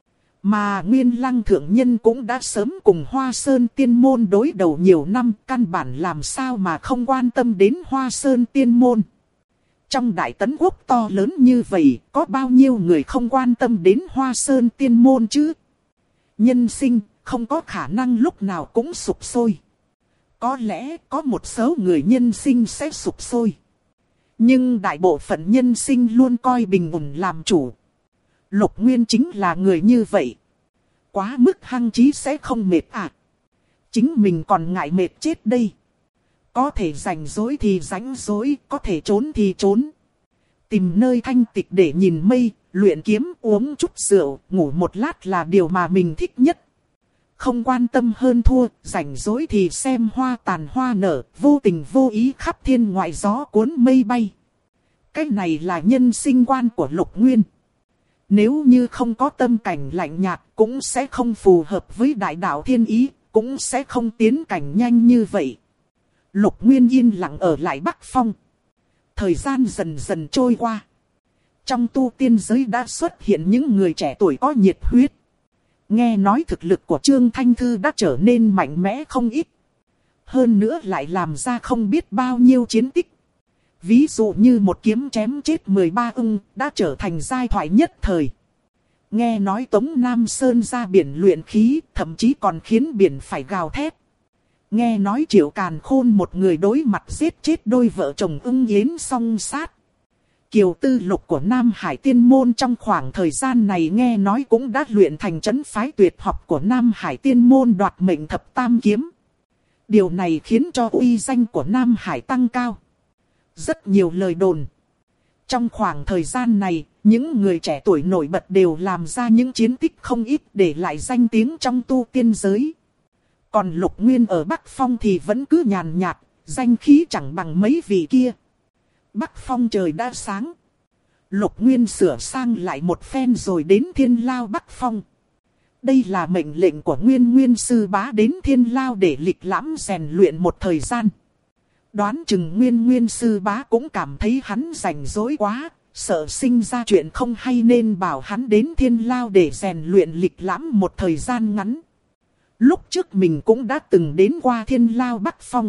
Mà Nguyên Lăng Thượng Nhân cũng đã sớm cùng Hoa Sơn Tiên Môn đối đầu nhiều năm, căn bản làm sao mà không quan tâm đến Hoa Sơn Tiên Môn. Trong Đại Tấn Quốc to lớn như vậy, có bao nhiêu người không quan tâm đến Hoa Sơn Tiên Môn chứ? Nhân sinh, không có khả năng lúc nào cũng sụp sôi. Có lẽ có một số người nhân sinh sẽ sụp sôi. Nhưng đại bộ phận nhân sinh luôn coi bình ổn làm chủ. Lục Nguyên chính là người như vậy. Quá mức hăng chí sẽ không mệt à? Chính mình còn ngại mệt chết đây. Có thể rảnh rỗi thì rảnh rỗi, có thể trốn thì trốn. Tìm nơi thanh tịch để nhìn mây, luyện kiếm, uống chút rượu, ngủ một lát là điều mà mình thích nhất. Không quan tâm hơn thua, rảnh rỗi thì xem hoa tàn hoa nở, vô tình vô ý khắp thiên ngoại gió cuốn mây bay. Cái này là nhân sinh quan của Lục Nguyên. Nếu như không có tâm cảnh lạnh nhạt, cũng sẽ không phù hợp với đại đạo thiên ý, cũng sẽ không tiến cảnh nhanh như vậy. Lục Nguyên yên lặng ở lại Bắc Phong. Thời gian dần dần trôi qua. Trong tu tiên giới đã xuất hiện những người trẻ tuổi có nhiệt huyết. Nghe nói thực lực của Trương Thanh Thư đã trở nên mạnh mẽ không ít. Hơn nữa lại làm ra không biết bao nhiêu chiến tích. Ví dụ như một kiếm chém chết 13 ưng đã trở thành giai thoại nhất thời. Nghe nói Tống Nam Sơn ra biển luyện khí, thậm chí còn khiến biển phải gào thét. Nghe nói Triệu Càn Khôn một người đối mặt giết chết đôi vợ chồng Ưng Yến song sát. Kiều Tư Lục của Nam Hải Tiên Môn trong khoảng thời gian này nghe nói cũng đã luyện thành trấn phái tuyệt học của Nam Hải Tiên Môn đoạt mệnh thập tam kiếm. Điều này khiến cho uy danh của Nam Hải tăng cao. Rất nhiều lời đồn. Trong khoảng thời gian này, những người trẻ tuổi nổi bật đều làm ra những chiến tích không ít để lại danh tiếng trong tu tiên giới. Còn Lục Nguyên ở Bắc Phong thì vẫn cứ nhàn nhạt, danh khí chẳng bằng mấy vị kia. Bắc Phong trời đã sáng. Lục Nguyên sửa sang lại một phen rồi đến Thiên Lao Bắc Phong. Đây là mệnh lệnh của Nguyên Sư Bá đến Thiên Lao để lịch lãm rèn luyện một thời gian. Đoán chừng Nguyên Sư Bá cũng cảm thấy hắn rảnh rỗi quá, sợ sinh ra chuyện không hay nên bảo hắn đến Thiên Lao để rèn luyện lịch lãm một thời gian ngắn. Lúc trước mình cũng đã từng đến qua Thiên Lao Bắc Phong.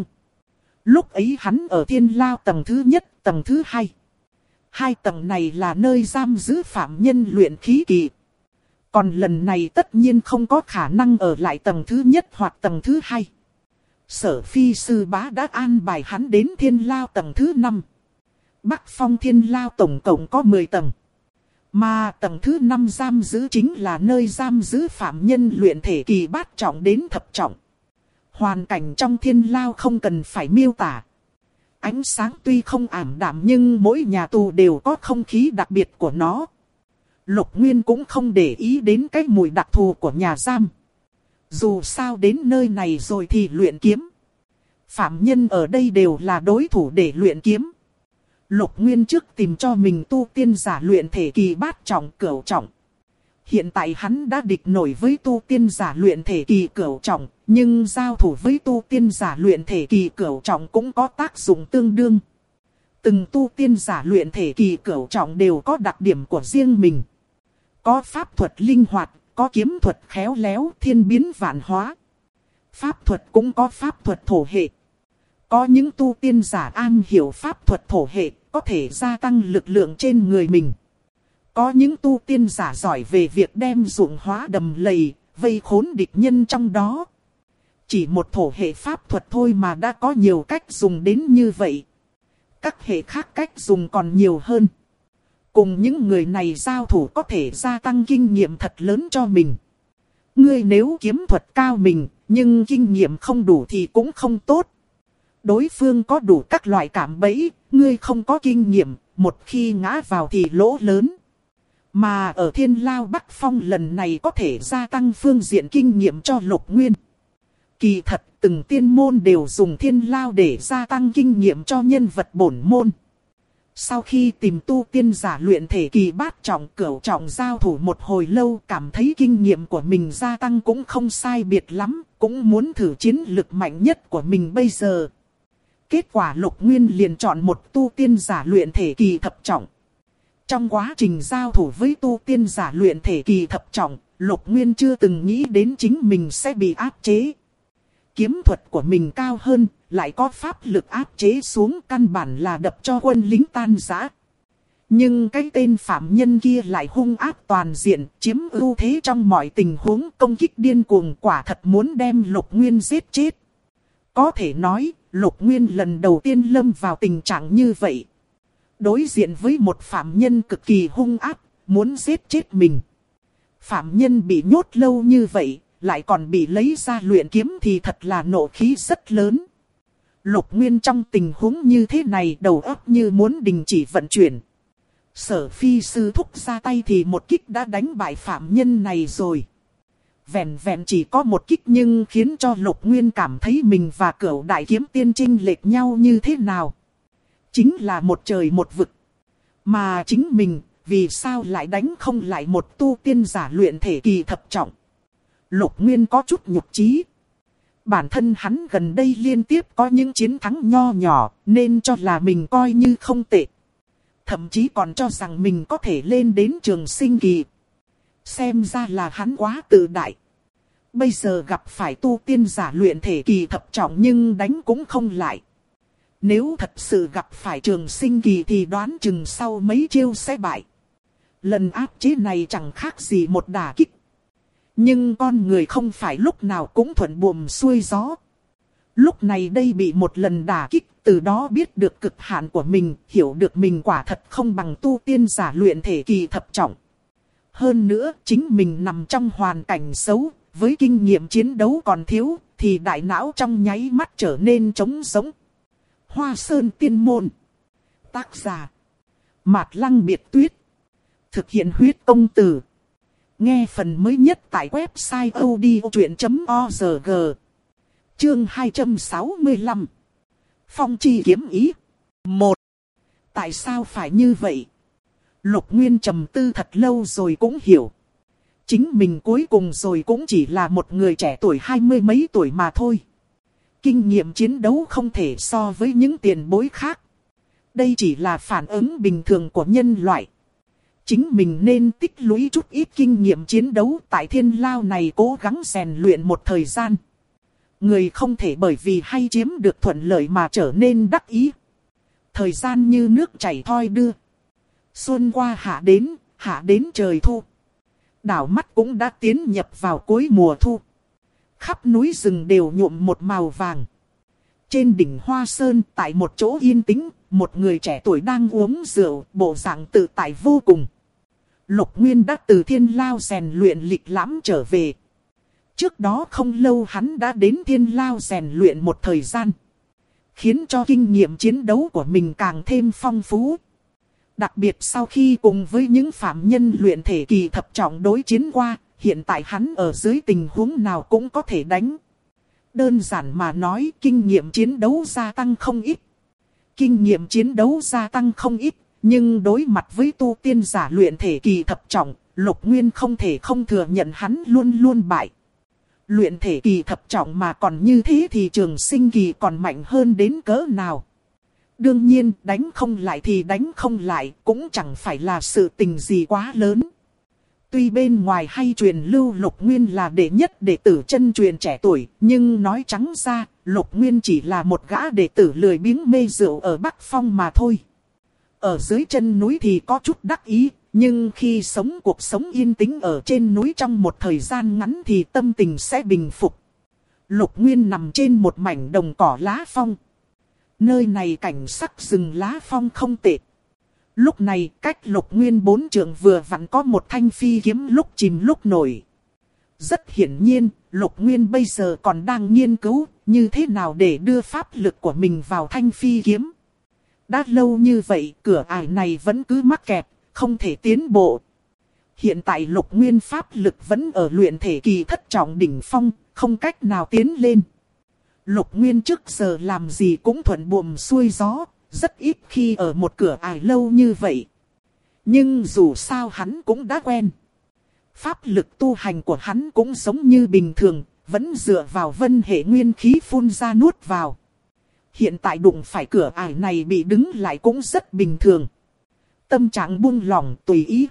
Lúc ấy hắn ở Thiên Lao tầng thứ nhất, tầng thứ hai. Hai tầng này là nơi giam giữ phạm nhân luyện khí kỳ. Còn lần này tất nhiên không có khả năng ở lại tầng thứ nhất hoặc tầng thứ hai. Sở Phi Sư Bá đã an bài hắn đến Thiên Lao tầng thứ 5. Bắc Phong Thiên Lao tổng cộng có 10 tầng. Mà tầng thứ 5 giam giữ chính là nơi giam giữ phạm nhân luyện thể kỳ bát trọng đến thập trọng. Hoàn cảnh trong thiên lao không cần phải miêu tả. Ánh sáng tuy không ảm đạm nhưng mỗi nhà tù đều có không khí đặc biệt của nó. Lục Nguyên cũng không để ý đến cái mùi đặc thù của nhà giam. Dù sao đến nơi này rồi thì luyện kiếm. Phạm nhân ở đây đều là đối thủ để luyện kiếm. Lục Nguyên trước tìm cho mình tu tiên giả luyện thể kỳ bát trọng cửu trọng. Hiện tại hắn đã địch nổi với tu tiên giả luyện thể kỳ cửu trọng, nhưng giao thủ với tu tiên giả luyện thể kỳ cửu trọng cũng có tác dụng tương đương. Từng tu tiên giả luyện thể kỳ cửu trọng đều có đặc điểm của riêng mình. Có pháp thuật linh hoạt, có kiếm thuật khéo léo, thiên biến vạn hóa. Pháp thuật cũng có pháp thuật thổ hệ. Có những tu tiên giả am hiểu pháp thuật thổ hệ, có thể gia tăng lực lượng trên người mình. Có những tu tiên giả giỏi về việc đem ruộng hóa đầm lầy, vây khốn địch nhân trong đó. Chỉ một thổ hệ pháp thuật thôi mà đã có nhiều cách dùng đến như vậy. Các hệ khác cách dùng còn nhiều hơn. Cùng những người này giao thủ có thể gia tăng kinh nghiệm thật lớn cho mình. Ngươi nếu kiếm thuật cao mình, nhưng kinh nghiệm không đủ thì cũng không tốt. Đối phương có đủ các loại cạm bẫy, ngươi không có kinh nghiệm, một khi ngã vào thì lỗ lớn. Mà ở Thiên Lao Bắc Phong lần này có thể gia tăng phương diện kinh nghiệm cho Lục Nguyên. Kỳ thật, từng tiên môn đều dùng Thiên Lao để gia tăng kinh nghiệm cho nhân vật bổn môn. Sau khi tìm tu tiên giả luyện thể kỳ bát trọng cửu trọng giao thủ một hồi lâu, cảm thấy kinh nghiệm của mình gia tăng cũng không sai biệt lắm, cũng muốn thử chiến lực mạnh nhất của mình bây giờ. Kết quả Lục Nguyên liền chọn một tu tiên giả luyện thể kỳ thập trọng. Trong quá trình giao thủ với tu tiên giả luyện thể kỳ thập trọng, Lục Nguyên chưa từng nghĩ đến chính mình sẽ bị áp chế. Kiếm thuật của mình cao hơn, lại có pháp lực áp chế xuống, căn bản là đập cho quân lính tan rã. Nhưng cái tên phạm nhân kia lại hung ác toàn diện, chiếm ưu thế trong mọi tình huống, công kích điên cuồng, quả thật muốn đem Lục Nguyên giết chết. Có thể nói, Lục Nguyên lần đầu tiên lâm vào tình trạng như vậy. Đối diện với một phạm nhân cực kỳ hung ác, muốn giết chết mình. Phạm nhân bị nhốt lâu như vậy, lại còn bị lấy ra luyện kiếm thì thật là nộ khí rất lớn. Lục Nguyên trong tình huống như thế này đầu óc như muốn đình chỉ vận chuyển. Sở Phi sư thúc ra tay thì một kích đã đánh bại phạm nhân này rồi. Vẹn vẹn chỉ có một kích nhưng khiến cho Lục Nguyên cảm thấy mình và Cửu Đại Kiếm Tiên chênh lệch nhau như thế nào. Chính là một trời một vực. Mà chính mình, vì sao lại đánh không lại một tu tiên giả luyện thể kỳ thập trọng. Lục Nguyên có chút nhục trí. Bản thân hắn gần đây liên tiếp có những chiến thắng nho nhỏ, nên cho là mình coi như không tệ. Thậm chí còn cho rằng mình có thể lên đến trường sinh kỳ. Xem ra là hắn quá tự đại. Bây giờ gặp phải tu tiên giả luyện thể kỳ thập trọng nhưng đánh cũng không lại. Nếu thật sự gặp phải trường sinh kỳ thì đoán chừng sau mấy chiêu sẽ bại. Lần áp chế này chẳng khác gì một đả kích. Nhưng con người không phải lúc nào cũng thuận buồm xuôi gió. Lúc này đây bị một lần đả kích, từ đó biết được cực hạn của mình, hiểu được mình quả thật không bằng tu tiên giả luyện thể kỳ thập trọng. Hơn nữa, chính mình nằm trong hoàn cảnh xấu, với kinh nghiệm chiến đấu còn thiếu, thì đại não trong nháy mắt trở nên trống rỗng. Hoa Sơn Tiên Môn. Tác giả Mạt Lăng Biệt Tuyết. Thực hiện huyết công từ. Nghe phần mới nhất tại website odchuyện.org. Chương 265. Phong chi kiếm ý. 1. Tại sao phải như vậy? Lục Nguyên trầm tư thật lâu rồi cũng hiểu. Chính mình cuối cùng rồi cũng chỉ là một người trẻ tuổi 20 mấy tuổi mà thôi. Kinh nghiệm chiến đấu không thể so với những tiền bối khác. Đây chỉ là phản ứng bình thường của nhân loại. Chính mình nên tích lũy chút ít kinh nghiệm chiến đấu tại Thiên Lao này, cố gắng rèn luyện một thời gian. Người không thể bởi vì hay chiếm được thuận lợi mà trở nên đắc ý. Thời gian như nước chảy thoi đưa. Xuân qua hạ đến trời thu. Đảo mắt cũng đã tiến nhập vào cuối mùa thu. Khắp núi rừng đều nhuộm một màu vàng. Trên đỉnh Hoa Sơn, tại một chỗ yên tĩnh, một người trẻ tuổi đang uống rượu, bộ dạng tự tại vô cùng. Lục Nguyên đã từ Thiên Lao rèn luyện lịch lãm trở về. Trước đó không lâu hắn đã đến Thiên Lao rèn luyện một thời gian, khiến cho kinh nghiệm chiến đấu của mình càng thêm phong phú. Đặc biệt sau khi cùng với những phạm nhân luyện thể kỳ thập trọng đối chiến qua, hiện tại hắn ở dưới tình huống nào cũng có thể đánh. Đơn giản mà nói, kinh nghiệm chiến đấu gia tăng không ít. Kinh nghiệm chiến đấu gia tăng không ít, nhưng đối mặt với tu tiên giả luyện thể kỳ thập trọng, Lục Nguyên không thể không thừa nhận hắn luôn luôn bại. Luyện thể kỳ thập trọng mà còn như thế thì trường sinh kỳ còn mạnh hơn đến cỡ nào. Đương nhiên, đánh không lại thì đánh không lại, cũng chẳng phải là sự tình gì quá lớn. Tuy bên ngoài hay truyền lưu Lục Nguyên là đệ nhất đệ tử chân truyền trẻ tuổi, nhưng nói trắng ra, Lục Nguyên chỉ là một gã đệ tử lười biếng mê rượu ở Bắc Phong mà thôi. Ở dưới chân núi thì có chút đắc ý, nhưng khi sống cuộc sống yên tĩnh ở trên núi trong một thời gian ngắn thì tâm tình sẽ bình phục. Lục Nguyên nằm trên một mảnh đồng cỏ lá phong. Nơi này cảnh sắc rừng lá phong không tệ. Lúc này cách Lục Nguyên 4 trượng vừa vặn có một thanh phi kiếm lúc chìm lúc nổi. Rất hiển nhiên, Lục Nguyên bây giờ còn đang nghiên cứu như thế nào để đưa pháp lực của mình vào thanh phi kiếm. Đã lâu như vậy, cửa ải này vẫn cứ mắc kẹt, không thể tiến bộ. Hiện tại Lục Nguyên pháp lực vẫn ở luyện thể kỳ thất trọng đỉnh phong, không cách nào tiến lên. Lục Nguyên trước giờ làm gì cũng thuận buồm xuôi gió, rất ít khi ở một cửa ải lâu như vậy. Nhưng dù sao hắn cũng đã quen. Pháp lực tu hành của hắn cũng giống như bình thường, vẫn dựa vào vân hệ nguyên khí phun ra nuốt vào. Hiện tại đụng phải cửa ải này bị đứng lại cũng rất bình thường. Tâm trạng buông lỏng tùy ý.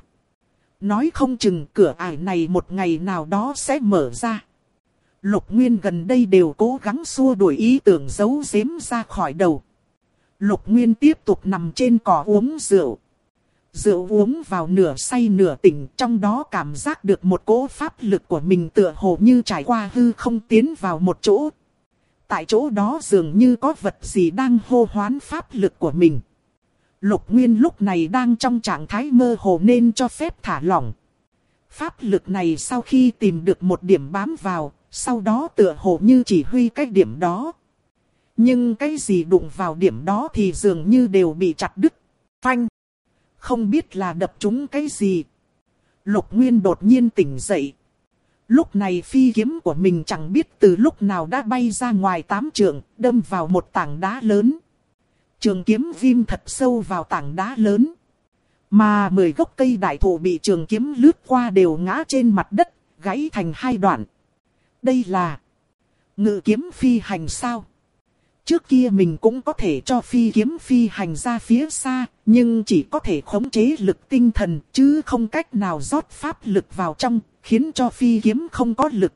Nói không chừng cửa ải này một ngày nào đó sẽ mở ra. Lục Nguyên gần đây đều cố gắng xua đuổi ý tưởng giấu giếm ra khỏi đầu. Lục Nguyên tiếp tục nằm trên cỏ uống rượu. Rượu uống vào nửa say nửa tỉnh, trong đó cảm giác được một cỗ pháp lực của mình tựa hồ như trải qua hư không tiến vào một chỗ. Tại chỗ đó dường như có vật gì đang hô hoán pháp lực của mình. Lục Nguyên lúc này đang trong trạng thái mơ hồ nên cho phép thả lỏng. Pháp lực này sau khi tìm được một điểm bám vào, sau đó tựa hồ như chỉ huy cái điểm đó. Nhưng cái gì đụng vào điểm đó thì dường như đều bị chặt đứt. Phanh! Không biết là đập trúng cái gì. Lục Nguyên đột nhiên tỉnh dậy. Lúc này phi kiếm của mình chẳng biết từ lúc nào đã bay ra ngoài 8 trượng, đâm vào một tảng đá lớn. Trường kiếm ghim thật sâu vào tảng đá lớn. Mà 10 gốc cây đại thụ bị trường kiếm lướt qua đều ngã trên mặt đất, gãy thành 2 đoạn. Đây là ngự kiếm phi hành sao? Trước kia mình cũng có thể cho phi kiếm phi hành ra phía xa, nhưng chỉ có thể khống chế lực tinh thần, chứ không cách nào rót pháp lực vào trong, khiến cho phi kiếm không có lực.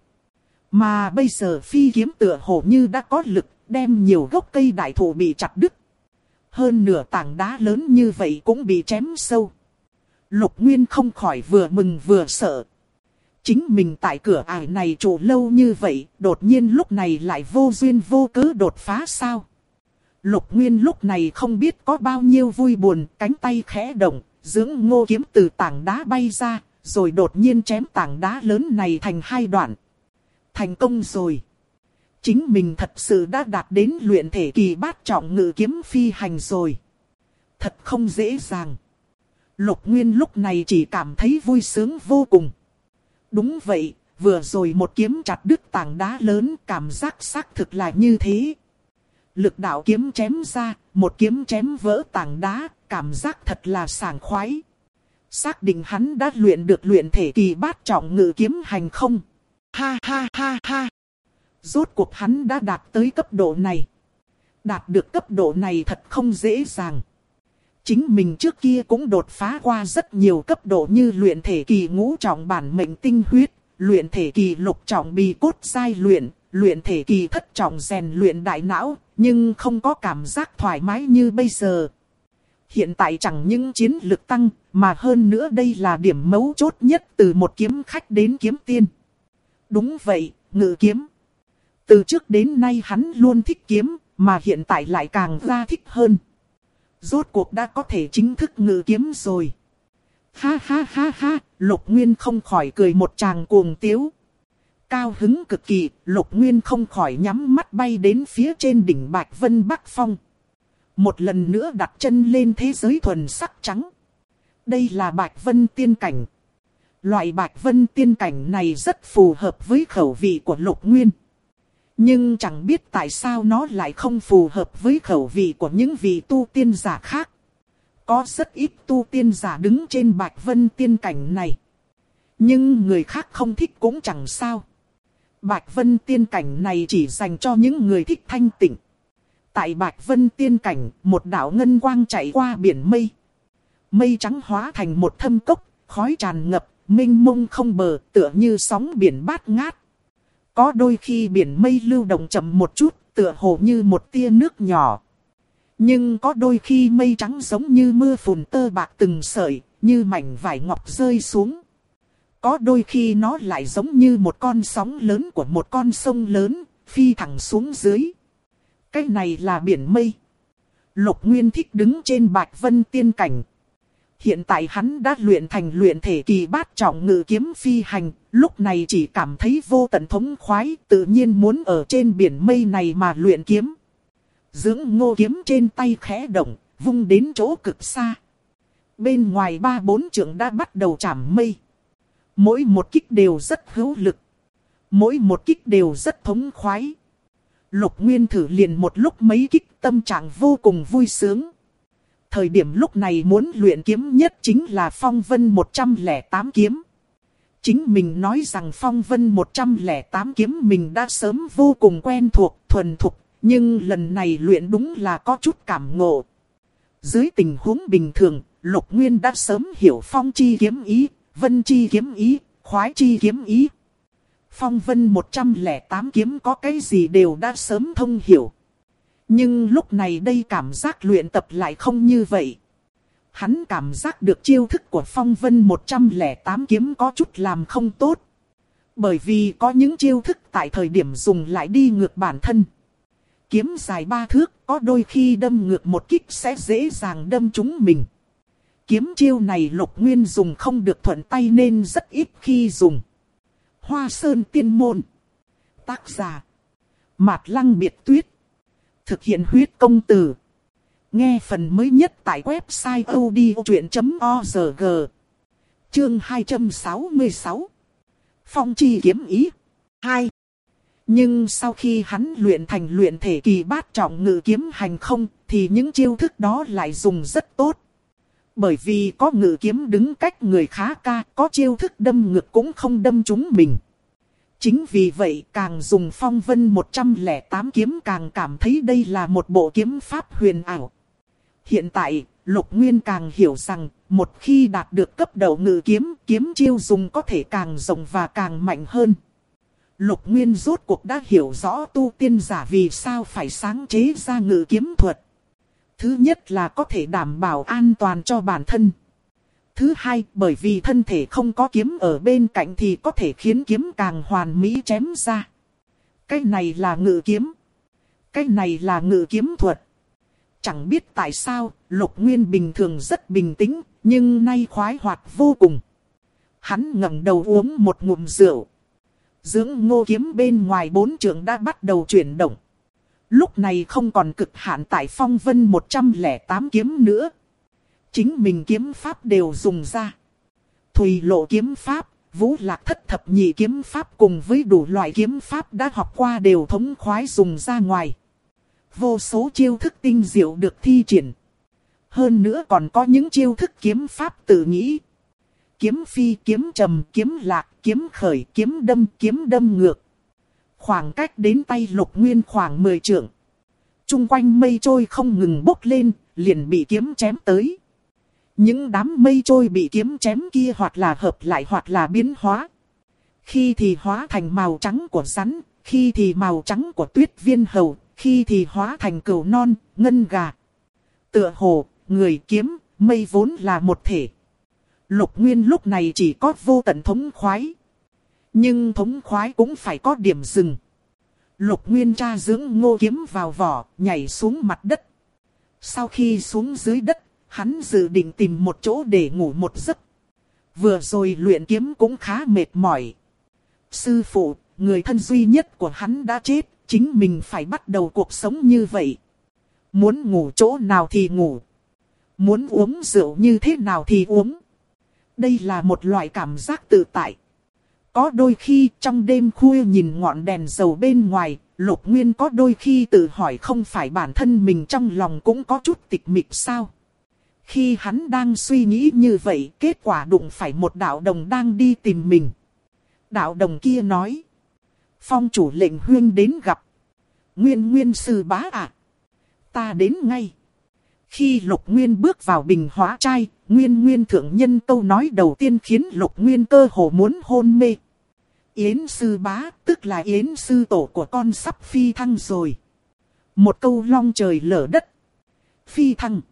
Mà bây giờ phi kiếm tựa hồ như đã có lực, đem nhiều gốc cây đại thụ bị chặt đứt. Hơn nửa tảng đá lớn như vậy cũng bị chém sâu. Lục Nguyên không khỏi vừa mừng vừa sợ. Chính mình tại cửa ải này trụ lâu như vậy, đột nhiên lúc này lại vô duyên vô cớ đột phá sao? Lục Nguyên lúc này không biết có bao nhiêu vui buồn, cánh tay khẽ động, dưỡng ngô kiếm từ tảng đá bay ra, rồi đột nhiên chém tảng đá lớn này thành 2 đoạn. Thành công rồi. Chính mình thật sự đã đạt đến luyện thể kỳ bát trọng ngự kiếm phi hành rồi. Thật không dễ dàng. Lục Nguyên lúc này chỉ cảm thấy vui sướng vô cùng. Đúng vậy, vừa rồi một kiếm chặt đứt tảng đá lớn, cảm giác xác thực là như thế. Lực đạo kiếm chém ra, một kiếm chém vỡ tảng đá, cảm giác thật là sảng khoái. Xác định hắn đã luyện được luyện thể kỳ bát trọng ngự kiếm hành không? Ha ha ha ha! Rốt cuộc hắn đã đạt tới cấp độ này. Đạt được cấp độ này thật không dễ dàng. Chính mình trước kia cũng đột phá qua rất nhiều cấp độ như luyện thể kỳ ngũ trọng bản mệnh tinh huyết, luyện thể kỳ lục trọng bì cốt giai luyện, luyện thể kỳ thất trọng rèn luyện đại não, nhưng không có cảm giác thoải mái như bây giờ. Hiện tại chẳng những chiến lực tăng, mà hơn nữa đây là điểm mấu chốt nhất từ một kiếm khách đến kiếm tiên. Đúng vậy, ngự kiếm. Từ trước đến nay hắn luôn thích kiếm, mà hiện tại lại càng ra thích hơn. Rốt cuộc đã có thể chính thức ngự kiếm rồi. Ha ha ha ha, Lục Nguyên không khỏi cười một tràng cuồng tiếu. Cao hứng cực kỳ, Lục Nguyên không khỏi nhắm mắt bay đến phía trên đỉnh Bạch Vân Bắc Phong. Một lần nữa đặt chân lên thế giới thuần sắc trắng. Đây là Bạch Vân tiên cảnh. Loại Bạch Vân tiên cảnh này rất phù hợp với khẩu vị của Lục Nguyên. Nhưng chẳng biết tại sao nó lại không phù hợp với khẩu vị của những vị tu tiên giả khác. Có rất ít tu tiên giả đứng trên Bạch Vân tiên cảnh này. Nhưng người khác không thích cũng chẳng sao. Bạch Vân tiên cảnh này chỉ dành cho những người thích thanh tịnh. Tại Bạch Vân tiên cảnh, một đạo ngân quang chạy qua biển mây. Mây trắng hóa thành một thâm cốc, khói tràn ngập, mênh mông không bờ, tựa như sóng biển bát ngát. Có đôi khi biển mây lưu động chậm một chút, tựa hồ như một tia nước nhỏ. Nhưng có đôi khi mây trắng giống như mưa phùn tơ bạc từng sợi, như mảnh vải ngọc rơi xuống. Có đôi khi nó lại giống như một con sóng lớn của một con sông lớn, phi thẳng xuống dưới. Cái này là biển mây. Lục Nguyên thích đứng trên Bạch Vân tiên cảnh. Hiện tại hắn đã luyện thành luyện thể kỳ bát trọng ngự kiếm phi hành, lúc này chỉ cảm thấy vô tận thống khoái, tự nhiên muốn ở trên biển mây này mà luyện kiếm. Dưỡng ngô kiếm trên tay khẽ động, vung đến chỗ cực xa. Bên ngoài 3-4 trượng đã bắt đầu chạm mây. Mỗi một kích đều rất hữu lực. Mỗi một kích đều rất thống khoái. Lục Nguyên thử liền một lúc mấy kích, tâm trạng vô cùng vui sướng. Thời điểm lúc này muốn luyện kiếm nhất chính là Phong Vân 108 kiếm. Chính mình nói rằng Phong Vân 108 kiếm mình đã sớm vô cùng quen thuộc, thuần thục. Nhưng lần này luyện đúng là có chút cảm ngộ. Dưới tình huống bình thường, Lục Nguyên đã sớm hiểu phong chi kiếm ý, vân chi kiếm ý, khoái chi kiếm ý. Phong Vân 108 kiếm có cái gì đều đã sớm thông hiểu. Nhưng lúc này đây cảm giác luyện tập lại không như vậy. Hắn cảm giác được chiêu thức của Phong Vân 108 kiếm có chút làm không tốt. Bởi vì có những chiêu thức tại thời điểm dùng lại đi ngược bản thân. Kiếm dài 3 thước, có đôi khi đâm ngược một kích sẽ dễ dàng đâm trúng mình. Kiếm chiêu này Lục Nguyên dùng không được thuận tay nên rất ít khi dùng. Hoa Sơn Tiên Môn. Tác giả: Mạt Lăng Biệt Tuyết. Thực hiện huyết công từ. Nghe phần mới nhất tại website odchuyện.org. Chương 266. Phong chi kiếm ý 2. Nhưng sau khi hắn luyện thành luyện thể kỳ bát trọng ngự kiếm hành không, thì những chiêu thức đó lại dùng rất tốt. Bởi vì có ngự kiếm đứng cách người khá ca, có chiêu thức đâm ngực cũng không đâm trúng mình. Chính vì vậy càng dùng Phong Vân 108 kiếm càng cảm thấy đây là một bộ kiếm pháp huyền ảo. Hiện tại, Lục Nguyên càng hiểu rằng, một khi đạt được cấp độ ngự kiếm, kiếm chiêu dùng có thể càng rộng và càng mạnh hơn. Lục Nguyên rốt cuộc đã hiểu rõ tu tiên giả vì sao phải sáng chế ra ngự kiếm thuật. Thứ nhất là có thể đảm bảo an toàn cho bản thân. Thứ hai, bởi vì thân thể không có kiếm ở bên cạnh thì có thể khiến kiếm càng hoàn mỹ chém ra. Cái này là ngự kiếm. Cái này là ngự kiếm thuật. Chẳng biết tại sao, Lục Nguyên bình thường rất bình tĩnh, nhưng nay khoái hoạt vô cùng. Hắn ngẩng đầu uống một ngụm rượu. Dưỡng ngô kiếm bên ngoài 4 trượng đã bắt đầu chuyển động. Lúc này không còn cực hạn tại Phong Vân 108 kiếm nữa. Chính mình kiếm pháp đều dùng ra. Thùy Lộ kiếm pháp, Vũ Lạc Thất Thập Nhị kiếm pháp cùng với đủ loại kiếm pháp đã học qua đều thống khoái dùng ra ngoài. Vô số chiêu thức tinh diệu được thi triển. Hơn nữa còn có những chiêu thức kiếm pháp tự nghĩ. Kiếm phi, kiếm trầm, kiếm lạc, kiếm khởi, kiếm đâm ngược. Khoảng cách đến tay Lục Nguyên khoảng 10 trượng. Trung quanh mây trôi không ngừng bốc lên, liền bị kiếm chém tới. Những đám mây trôi bị kiếm chém kia hoặc là hợp lại hoặc là biến hóa. Khi thì hóa thành màu trắng của rắn, khi thì màu trắng của tuyết viên hầu, khi thì hóa thành cừu non, ngân gà. Tựa hồ, người kiếm, mây vốn là một thể. Lục Nguyên lúc này chỉ có vô tận thống khoái. Nhưng thống khoái cũng phải có điểm dừng. Lục Nguyên tra dưỡng ngô kiếm vào vỏ, nhảy xuống mặt đất. Sau khi xuống dưới đất, hắn dự định tìm một chỗ để ngủ một giấc. Vừa rồi luyện kiếm cũng khá mệt mỏi. Sư phụ, người thân duy nhất của hắn đã chết, chính mình phải bắt đầu cuộc sống như vậy. Muốn ngủ chỗ nào thì ngủ. Muốn uống rượu như thế nào thì uống. Đây là một loại cảm giác tự tại. Có đôi khi trong đêm khuya nhìn ngọn đèn dầu bên ngoài, Lục Nguyên có đôi khi tự hỏi không phải bản thân mình trong lòng cũng có chút tịch mịch sao. Khi hắn đang suy nghĩ như vậy, kết quả đụng phải một đạo đồng đang đi tìm mình. Đạo đồng kia nói: Phong chủ lệnh huyên đến gặp. Nguyên sư bá à? Ta đến ngay. Khi Lục Nguyên bước vào bình hóa trai, Nguyên thượng nhân câu nói đầu tiên khiến Lục Nguyên cơ hồ muốn hôn mê. Yến sư bá, tức là Yến sư tổ của con sắp phi thăng rồi. Một câu long trời lở đất. Phi thăng.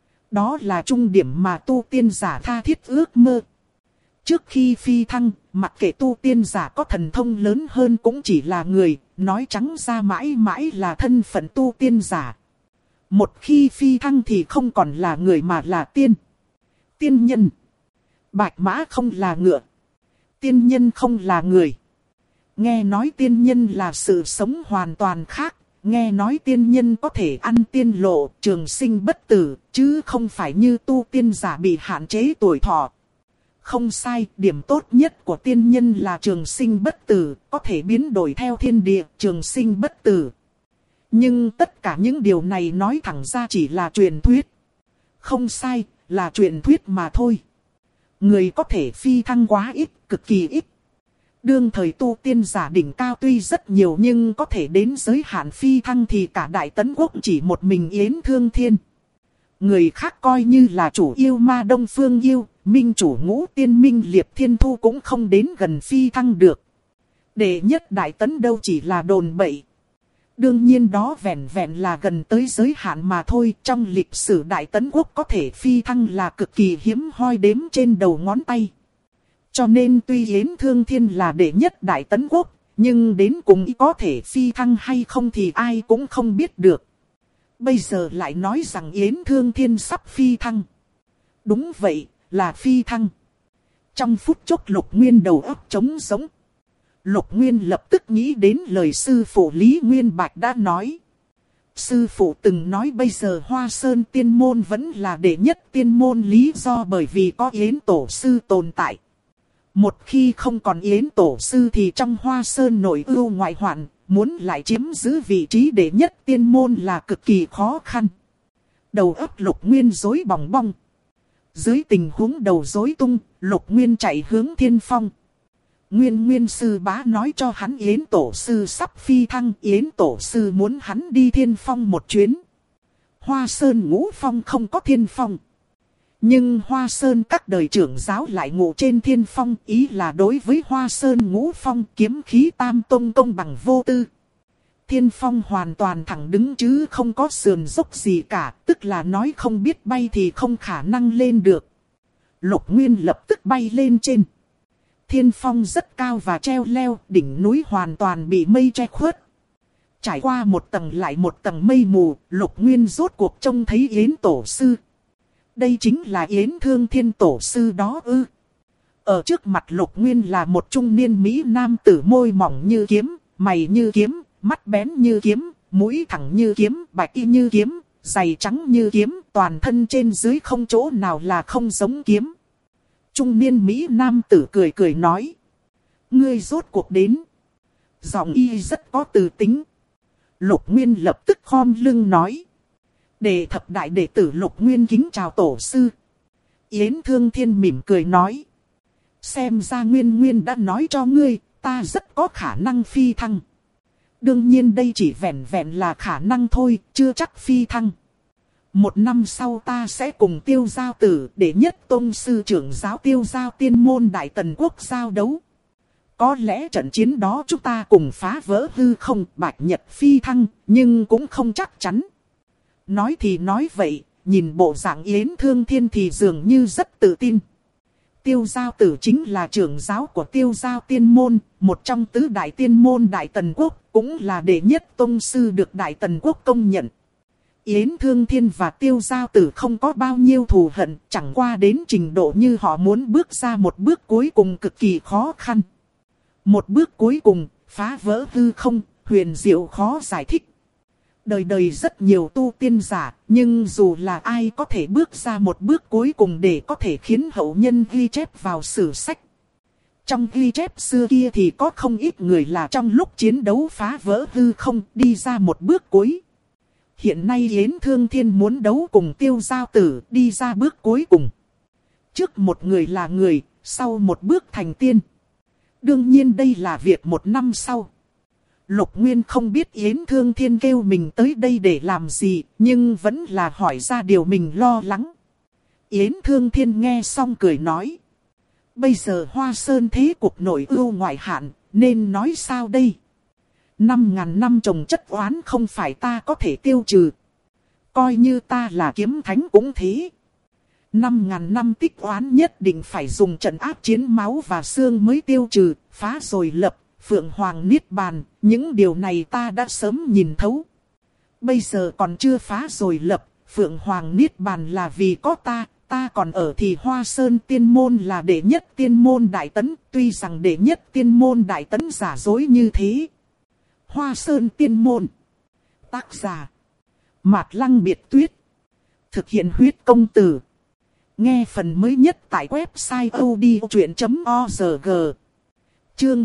Đó là trung điểm mà tu tiên giả tha thiết ước mơ. Trước khi phi thăng, mặc kệ tu tiên giả có thần thông lớn hơn cũng chỉ là người, nói trắng ra mãi mãi là thân phận tu tiên giả. Một khi phi thăng thì không còn là người mà là tiên. Tiên nhân. Bạch mã không là ngựa. Tiên nhân không là người. Nghe nói tiên nhân là sự sống hoàn toàn khác. Nghe nói tiên nhân có thể ăn tiên lộ, trường sinh bất tử, chứ không phải như tu tiên giả bị hạn chế tuổi thọ. Không sai, điểm tốt nhất của tiên nhân là trường sinh bất tử, có thể biến đổi theo thiên địa, trường sinh bất tử. Nhưng tất cả những điều này nói thẳng ra chỉ là truyền thuyết. Không sai, là truyền thuyết mà thôi. Người có thể phi thăng quá ít, cực kỳ ít. Đương thời tu tiên giả đỉnh cao tuy rất nhiều nhưng có thể đến giới hạn phi thăng thì cả Đại Tấn Quốc chỉ một mình Yến Thương Thiên. Người khác coi như là chủ yêu ma Đông Phương Yêu, minh chủ Ngũ Tiên Minh Liệp Thiên Thu cũng không đến gần phi thăng được. Đệ nhất Đại Tấn đâu chỉ là đồn bậy. Đương nhiên đó vẹn vẹn là gần tới giới hạn mà thôi. Trong lịch sử Đại Tấn Quốc có thể phi thăng là cực kỳ hiếm hoi đếm trên đầu ngón tay. Cho nên tuy Yến Thương Thiên là đệ nhất Đại Tấn Quốc, nhưng đến cùng có thể phi thăng hay không thì ai cũng không biết được. Bây giờ lại nói rằng Yến Thương Thiên sắp phi thăng. Đúng vậy, là phi thăng. Trong phút chốc Lục Nguyên đầu óc trống rỗng. Lục Nguyên lập tức nghĩ đến lời sư phụ Lý Nguyên Bạch đã nói. Sư phụ từng nói bây giờ Hoa Sơn tiên môn vẫn là đệ nhất tiên môn, lý do bởi vì có Yến Tổ Sư tồn tại. Một khi không còn Yến Tổ Sư thì trong Hoa Sơn nội ưu ngoại hoạn, muốn lại chiếm giữ vị trí đệ nhất tiên môn là cực kỳ khó khăn. Đầu óc Lục Nguyên rối bòng bong. Dưới tình huống đầu rối tung, Lục Nguyên chạy hướng Thiên Phong. Nguyên sư bá nói cho hắn Yến Tổ Sư sắp phi thăng, Yến Tổ Sư muốn hắn đi Thiên Phong một chuyến. Hoa Sơn Ngũ Phong không có Thiên Phong. Nhưng Hoa Sơn các đời trưởng giáo lại ngủ trên Thiên Phong, ý là đối với Hoa Sơn Ngũ Phong kiếm khí tam tông công bằng vô tư. Thiên Phong hoàn toàn thẳng đứng chứ không có sườn dốc gì cả, tức là nói không biết bay thì không khả năng lên được. Lục Nguyên lập tức bay lên trên. Thiên Phong rất cao và treo leo, đỉnh núi hoàn toàn bị mây che khuất. Trải qua một tầng lại một tầng mây mù, Lục Nguyên rốt cuộc trông thấy Yến Tổ Sư. Đây chính là Yến Thương Thiên Tổ Sư đó ư. Ở trước mặt Lục Nguyên là một trung niên Mỹ Nam tử, môi mỏng như kiếm, mày như kiếm, mắt bén như kiếm, mũi thẳng như kiếm, bạch y như kiếm, giày trắng như kiếm, toàn thân trên dưới không chỗ nào là không giống kiếm. Trung niên Mỹ Nam tử cười cười nói. Ngươi rốt cuộc đến. Giọng y rất có từ tính. Lục Nguyên lập tức khom lưng nói. Đệ thập đại đệ tử Lục Nguyên kính chào Tổ Sư. Yến Thương Thiên mỉm cười nói. Xem ra Nguyên đã nói cho ngươi, ta rất có khả năng phi thăng. Đương nhiên đây chỉ vẹn vẹn là khả năng thôi, chưa chắc phi thăng. Một năm sau ta sẽ cùng Tiêu Giao Tử, đệ nhất tông sư trưởng giáo Tiêu Giao tiên môn Đại Tần Quốc giao đấu. Có lẽ trận chiến đó chúng ta cùng phá vỡ hư không, bạch nhật phi thăng, nhưng cũng không chắc chắn. Nói thì nói vậy, nhìn bộ dạng Yến Thương Thiên thì dường như rất tự tin. Tiêu Giao Tử chính là trưởng giáo của Tiêu Giao tiên môn, một trong tứ đại tiên môn Đại Tần Quốc, cũng là đệ nhất tông sư được Đại Tần Quốc công nhận. Yến Thương Thiên và Tiêu Giao Tử không có bao nhiêu thù hận, chẳng qua đến trình độ như họ muốn bước ra một bước cuối cùng cực kỳ khó khăn. Một bước cuối cùng, phá vỡ hư không, huyền diệu khó giải thích. Đời đời rất nhiều tu tiên giả, nhưng dù là ai có thể bước ra một bước cuối cùng để có thể khiến hậu nhân ghi chép vào sử sách. Trong ghi chép xưa kia thì có không ít người là trong lúc chiến đấu phá vỡ hư không đi ra một bước cuối. Hiện nay Yến Thương Thiên muốn đấu cùng Tiêu Giao Tử đi ra bước cuối cùng. Trước một người là người, sau một bước thành tiên. Đương nhiên đây là việc một năm sau. Lục Nguyên không biết Yến Thương Thiên kêu mình tới đây để làm gì, nhưng vẫn là hỏi ra điều mình lo lắng. Yến Thương Thiên nghe xong cười nói. Bây giờ Hoa Sơn thế cục nội ưu ngoại hạn, nên nói sao đây? 5.000 năm trồng chất oán không phải ta có thể tiêu trừ. Coi như ta là kiếm thánh cũng thế. 5.000 năm tích oán nhất định phải dùng trận áp chiến máu và xương mới tiêu trừ, phá rồi lập, Phượng Hoàng Niết Bàn, những điều này ta đã sớm nhìn thấu. Bây giờ còn chưa phá rồi lập, Phượng Hoàng Niết Bàn là vì có ta còn ở thì Hoa Sơn tiên môn là đệ nhất tiên môn đại tấn, tuy rằng đệ nhất tiên môn đại tấn giả dối như thế. Hoa Sơn tiên môn. Tác giả Mạt Lăng Biệt Tuyết. Thực hiện huyết công từ. Nghe phần mới nhất tại website odchuyện.org. Chương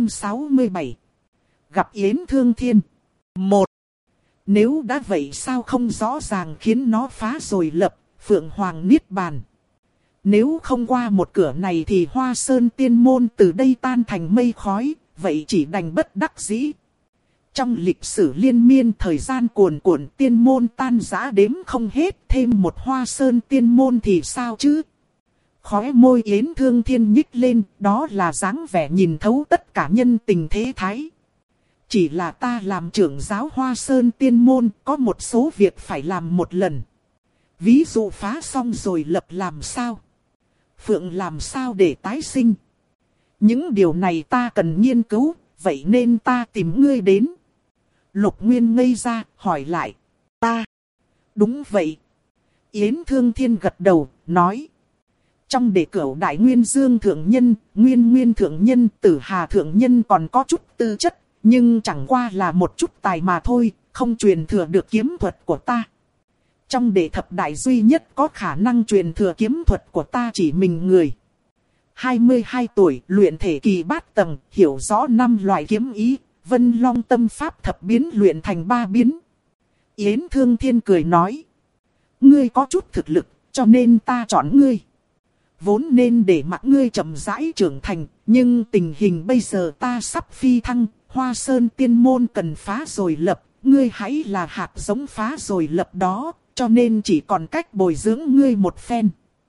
267. Gặp Yến Thương Thiên. 1. Nếu đã vậy sao không rõ ràng khiến nó phá rồi lập, Phượng Hoàng Niết Bàn. Nếu không qua một cửa này thì Hoa Sơn tiên môn từ đây tan thành mây khói, vậy chỉ đành bất đắc dĩ. Trong lịch sử liên miên thời gian cuồn cuộn tiên môn tan rã đếm không hết, thêm một Hoa Sơn tiên môn thì sao chứ? Khóe môi Yến Thương Thiên nhích lên, đó là dáng vẻ nhìn thấu tất cả nhân tình thế thái. Chỉ là ta làm trưởng giáo Hoa Sơn tiên môn, có một số việc phải làm một lần. Ví dụ phá xong rồi lập làm sao? Phượng làm sao để tái sinh? Những điều này ta cần nghiên cứu, vậy nên ta tìm ngươi đến. Lục Nguyên ngây ra, hỏi lại. Ta. Đúng vậy. Yến Thương Thiên gật đầu, nói. Trong đệ cửu Đại Nguyên Dương Thượng Nhân, Nguyên Thượng Nhân, Tử Hà Thượng Nhân còn có chút tư chất, nhưng chẳng qua là một chút tài mà thôi, không truyền thừa được kiếm thuật của ta. Trong đệ thập đại duy nhất có khả năng truyền thừa kiếm thuật của ta chỉ mình người. 22 tuổi, luyện thể kỳ bát tầng, hiểu rõ 5 loại kiếm ý, Vân Long tâm pháp thập biến luyện thành 3 biến. Yến Thương Thiên cười nói. Ngươi có chút thực lực, cho nên ta chọn ngươi. Vốn nên để mặc ngươi chậm rãi trưởng thành, nhưng tình hình bây giờ ta sắp phi thăng, Hoa Sơn tiên môn cần phá rồi lập, ngươi hãy là hạt giống phá rồi lập đó, cho nên chỉ còn cách bồi dưỡng ngươi một phen.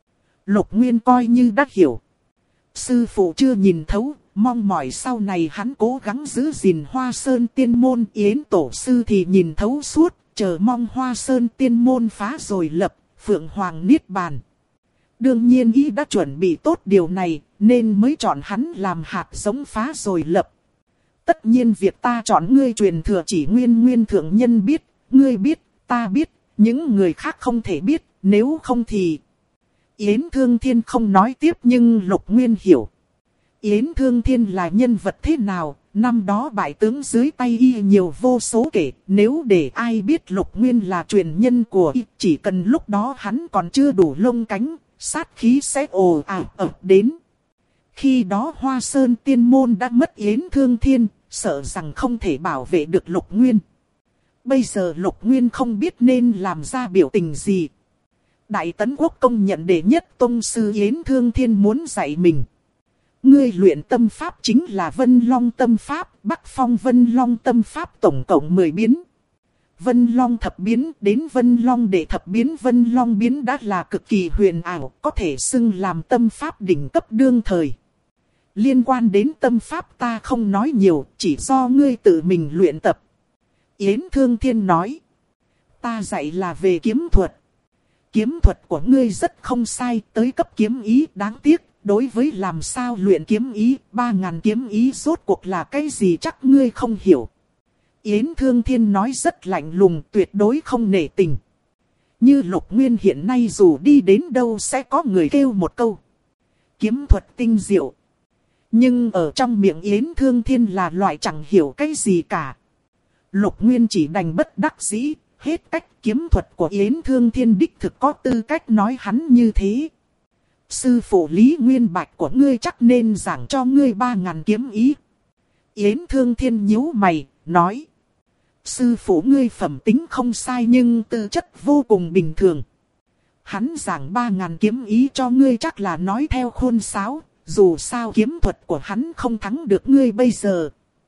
Lục Nguyên coi như đã hiểu. Sư phụ chưa nhìn thấu, mong mỏi sau này hắn cố gắng giữ gìn Hoa Sơn tiên môn. Yến tổ sư thì nhìn thấu suốt, chờ mong Hoa Sơn tiên môn phá rồi lập, Phượng Hoàng Niết Bàn. Đương nhiên ý đã chuẩn bị tốt điều này, nên mới chọn hắn làm hạt giống phá rồi lập. Tất nhiên việc ta chọn ngươi truyền thừa chỉ Nguyên Thượng Nhân biết, ngươi biết, ta biết, những người khác không thể biết, nếu không thì... Yến Thương Thiên không nói tiếp nhưng Lục Nguyên hiểu. Yến Thương Thiên là nhân vật thế nào, năm đó bại tướng dưới tay y nhiều vô số kể, nếu để ai biết Lục Nguyên là truyền nhân của y, chỉ cần lúc đó hắn còn chưa đủ lông cánh, sát khí sẽ ồ ạt ập đến. Khi đó Hoa Sơn tiên môn đã mất Yến Thương Thiên, sợ rằng không thể bảo vệ được Lục Nguyên. Bây giờ Lục Nguyên không biết nên làm ra biểu tình gì. Đại Tấn Quốc công nhận đệ nhất tông sư Yến Thương Thiên muốn dạy mình. Ngươi luyện tâm pháp chính là Vân Long tâm pháp, Bắc Phong Vân Long tâm pháp tổng cộng 10 biến. Vân Long thập biến đến Vân Long đệ thập biến, Vân Long biến đã là cực kỳ huyền ảo, có thể xưng làm tâm pháp đỉnh cấp đương thời. Liên quan đến tâm pháp ta không nói nhiều, chỉ do ngươi tự mình luyện tập. Yến Thương Thiên nói. Ta dạy là về kiếm thuật. Kiếm thuật của ngươi rất không sai, tới cấp kiếm ý, đáng tiếc. Đối với làm sao luyện kiếm ý, 3.000 kiếm ý rốt cuộc là cái gì chắc ngươi không hiểu. Yến Thương Thiên nói rất lạnh lùng, tuyệt đối không nể tình. Như Lục Nguyên hiện nay dù đi đến đâu sẽ có người kêu một câu. Kiếm thuật tinh diệu. Nhưng ở trong miệng Yến Thương Thiên là loại chẳng hiểu cái gì cả. Lục Nguyên chỉ đành bất đắc dĩ, hết cách. Kiếm thuật của Yến Thương Thiên đích thực có tư cách nói hắn như thế. Sư phụ Lý Nguyên Bạch của ngươi chắc nên giảng cho ngươi 3.000 kiếm ý. Yến Thương Thiên nhíu mày, nói. Sư phụ ngươi phẩm tính không sai nhưng tư chất vô cùng bình thường. Hắn giảng 3.000 kiếm ý cho ngươi chắc là nói theo khuôn sáo, dù sao kiếm thuật của hắn không thắng được ngươi bây giờ.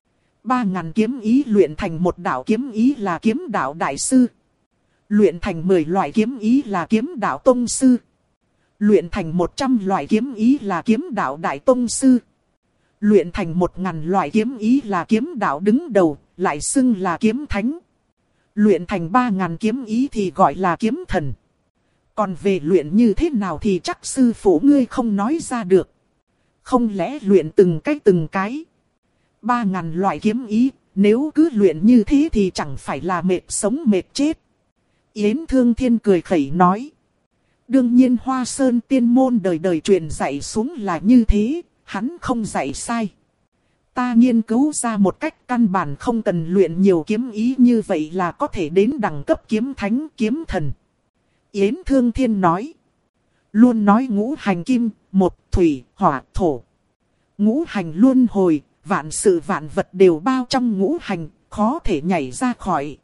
3.000 kiếm ý luyện thành một đạo kiếm ý là kiếm đạo đại sư. Luyện thành 10 loại kiếm ý là kiếm đạo tông sư. Luyện thành 100 loại kiếm ý là kiếm đạo đại tông sư. Luyện thành 1.000 loại kiếm ý là kiếm đạo đứng đầu, lại xưng là kiếm thánh. Luyện thành 3.000 kiếm ý thì gọi là kiếm thần. Còn về luyện như thế nào thì chắc sư phụ ngươi không nói ra được. Không lẽ luyện từng cái. 3.000 loại kiếm ý, nếu cứ luyện như thế thì chẳng phải là mệt sống mệt chết. Yến Thương Thiên cười khẩy nói. Đương nhiên Hoa Sơn tiên môn đời đời truyền dạy xuống là như thế, hắn không dạy sai. Ta nghiên cứu ra một cách căn bản không cần luyện nhiều kiếm ý như vậy là có thể đến đẳng cấp kiếm thánh kiếm thần. Yến Thương Thiên nói. Luôn nói ngũ hành kim, một thủy, hỏa, thổ. Ngũ hành luân hồi, vạn sự vạn vật đều bao trong ngũ hành, khó thể nhảy ra khỏi.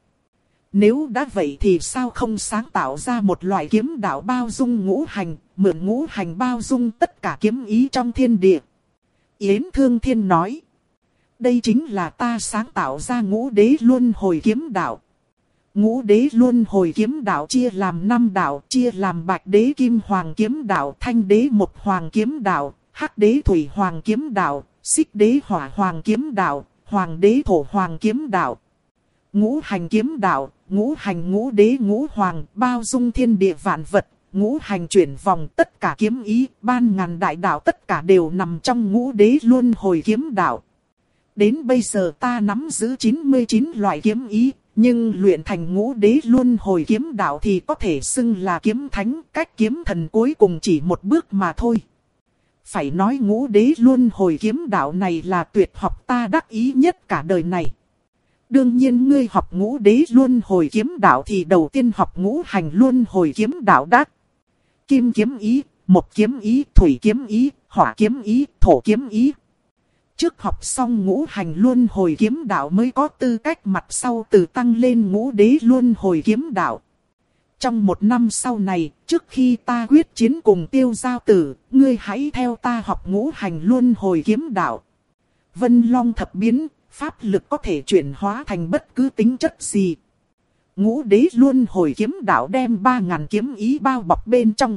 Nếu đã vậy thì sao không sáng tạo ra một loại kiếm đạo bao dung ngũ hành, mượn ngũ hành bao dung tất cả kiếm ý trong thiên địa. Yến Thương Thiên nói. Đây chính là ta sáng tạo ra ngũ đế luân hồi kiếm đạo. Ngũ đế luân hồi kiếm đạo chia làm 5 đạo, chia làm bạch đế kim hoàng kiếm đạo, thanh đế mộc hoàng kiếm đạo, hắc đế thủy hoàng kiếm đạo, xích đế hỏa hoàng kiếm đạo, hoàng đế thổ hoàng kiếm đạo. Ngũ hành kiếm đạo, ngũ hành ngũ đế ngũ hoàng, bao dung thiên địa vạn vật, ngũ hành chuyển vòng tất cả kiếm ý, ban ngàn đại đạo tất cả đều nằm trong ngũ đế luân hồi kiếm đạo. Đến bây giờ ta nắm giữ 99 loại kiếm ý, nhưng luyện thành ngũ đế luân hồi kiếm đạo thì có thể xưng là kiếm thánh, cách kiếm thần cuối cùng chỉ một bước mà thôi. Phải nói ngũ đế luân hồi kiếm đạo này là tuyệt học ta đắc ý nhất cả đời này. Đương nhiên ngươi học ngũ đế luân hồi kiếm đạo thì đầu tiên học ngũ hành luân hồi kiếm đạo đã. Kim kiếm ý, mộc kiếm ý, thủy kiếm ý, hỏa kiếm ý, thổ kiếm ý. Trước học xong ngũ hành luân hồi kiếm đạo mới có tư cách mặt sau từ tăng lên ngũ đế luân hồi kiếm đạo. Trong 1 năm sau này, trước khi ta quyết chiến cùng Tiêu Giao Tử, ngươi hãy theo ta học ngũ hành luân hồi kiếm đạo. Vân Long thập biến, pháp lực có thể chuyển hóa thành bất cứ tính chất gì. Ngũ đế luân hồi kiếm đạo đem 3.000 kiếm ý bao bọc bên trong.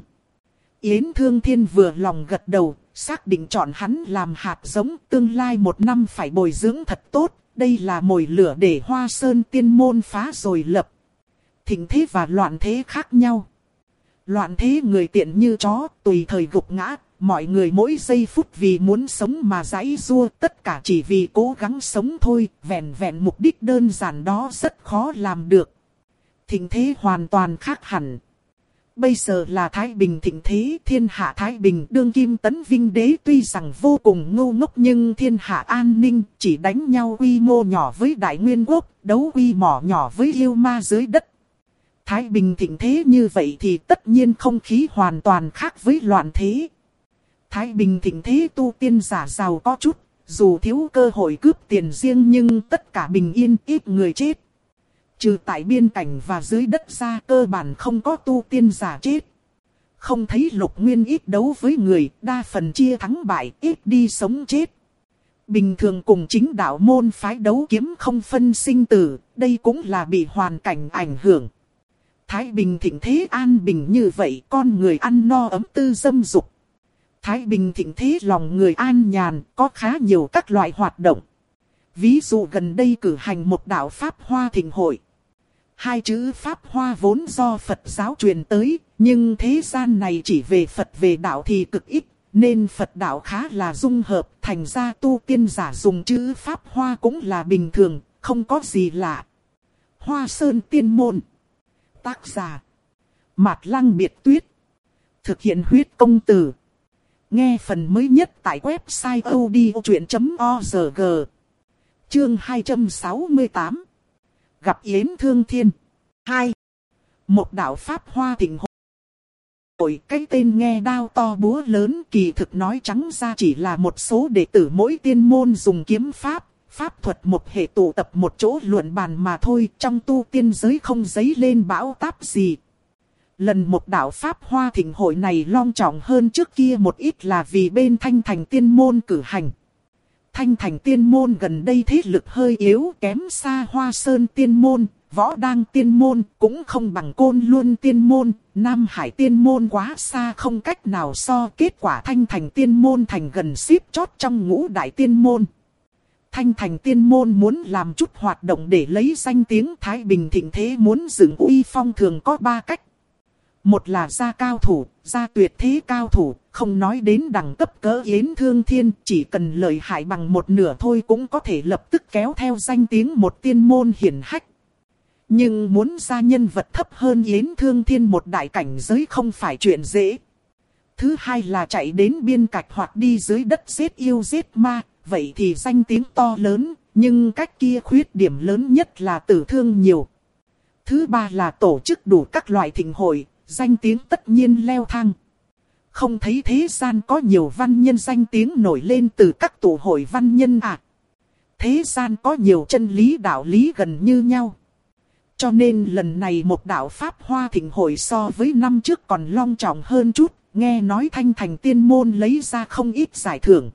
Yến Thương Thiên vừa lòng gật đầu, xác định chọn hắn làm hạt giống, tương lai 1 năm phải bồi dưỡng thật tốt. Đây là mồi lửa để Hoa Sơn tiên môn phá rồi lập. Thịnh thế và loạn thế khác nhau. Loạn thế người tiện như chó, tùy thời gục ngã. Mọi người mỗi giây phút vì muốn sống mà giãy giụa, tất cả chỉ vì cố gắng sống thôi. Vẹn vẹn mục đích đơn giản đó rất khó làm được. Thịnh thế hoàn toàn khác hẳn. Bây giờ là Thái Bình thịnh thế, thiên hạ Thái Bình. Đương kim Tấn Vinh Đế tuy rằng vô cùng ngu ngốc nhưng thiên hạ an ninh, chỉ đánh nhau quy mô nhỏ với Đại Nguyên Quốc, đấu quy mô nhỏ với yêu ma dưới đất. Thái Bình thịnh thế như vậy thì tất nhiên không khí hoàn toàn khác với loạn thế. Thái Bình thịnh thế tu tiên giả giàu có chút, dù thiếu cơ hội cướp tiền riêng nhưng tất cả bình yên, ít người chết. Trừ tại biên cảnh và dưới đất ra cơ bản không có tu tiên giả chết. Không thấy Lục Nguyên ít đấu với người, đa phần chia thắng bại, ít đi sống chết. Bình thường cùng chính đạo môn phái đấu kiếm không phân sinh tử, đây cũng là bị hoàn cảnh ảnh hưởng. Thái Bình thịnh thế an bình như vậy, con người ăn no ấm tư dâm dục. Thái Bình thịnh thế lòng người an nhàn, có khá nhiều các loại hoạt động. Ví dụ gần đây cử hành một đạo Pháp Hoa thịnh hội. 2 chữ Pháp Hoa vốn do Phật giáo truyền tới, nhưng thế gian này chỉ về Phật về đạo thì cực ít, nên Phật đạo khá là dung hợp, thành ra tu tiên giả dùng chữ Pháp Hoa cũng là bình thường, không có gì lạ. Hoa Sơn Tiên Môn. Tác giả Mạt Lăng Biệt Tuyết. Thực hiện huyết công từ. Nghe phần mới nhất tại website odchuyện.org. Chương 268. Gặp Yến Thương Thiên. 2. Một đạo Pháp Hoa Thịnh hội. Cái tên nghe đao to búa lớn, kỳ thực nói trắng ra chỉ là một số đệ tử mỗi tiên môn dùng kiếm pháp, pháp thuật một hệ tụ tập một chỗ luận bàn mà thôi. Trong tu tiên giới không dấy lên bão táp gì. Lần một đạo Pháp Hoa Thịnh hội này long trọng hơn trước kia một ít là vì bên Thanh Thành Tiên Môn cử hành. Thanh Thành Tiên Môn gần đây thế lực hơi yếu, kém xa Hoa Sơn Tiên Môn, Võ Đăng Tiên Môn, cũng không bằng Côn Luân Tiên Môn, Nam Hải Tiên Môn quá xa không cách nào so. Kết quả Thanh Thành Tiên Môn thành gần xếp chót trong ngũ đại tiên môn. Thanh Thành Tiên Môn muốn làm chút hoạt động để lấy danh tiếng Thái Bình thịnh thế, muốn dựng uy phong thường có 3 cách. Một là ra cao thủ, ra tuyệt thế cao thủ, không nói đến đẳng cấp cỡ Yến Thương Thiên, chỉ cần lợi hại bằng một nửa thôi cũng có thể lập tức kéo theo danh tiếng một tiên môn hiển hách. Nhưng muốn ra nhân vật thấp hơn Yến Thương Thiên một đại cảnh giới không phải chuyện dễ. Thứ hai là chạy đến biên cạch hoặc đi dưới đất giết yêu giết ma, vậy thì danh tiếng to lớn, nhưng cách kia khuyết điểm lớn nhất là tử thương nhiều. Thứ ba là tổ chức đủ các loại thịnh hội, danh tiếng tất nhiên leo thang. Không thấy thế gian có nhiều văn nhân danh tiếng nổi lên từ các tụ hội văn nhân à? Thế gian có nhiều chân lý đạo lý gần như nhau. Cho nên lần này một đạo Pháp Hoa Thịnh hội so với năm trước còn long trọng hơn chút, nghe nói Thanh Thành Tiên Môn lấy ra không ít giải thưởng.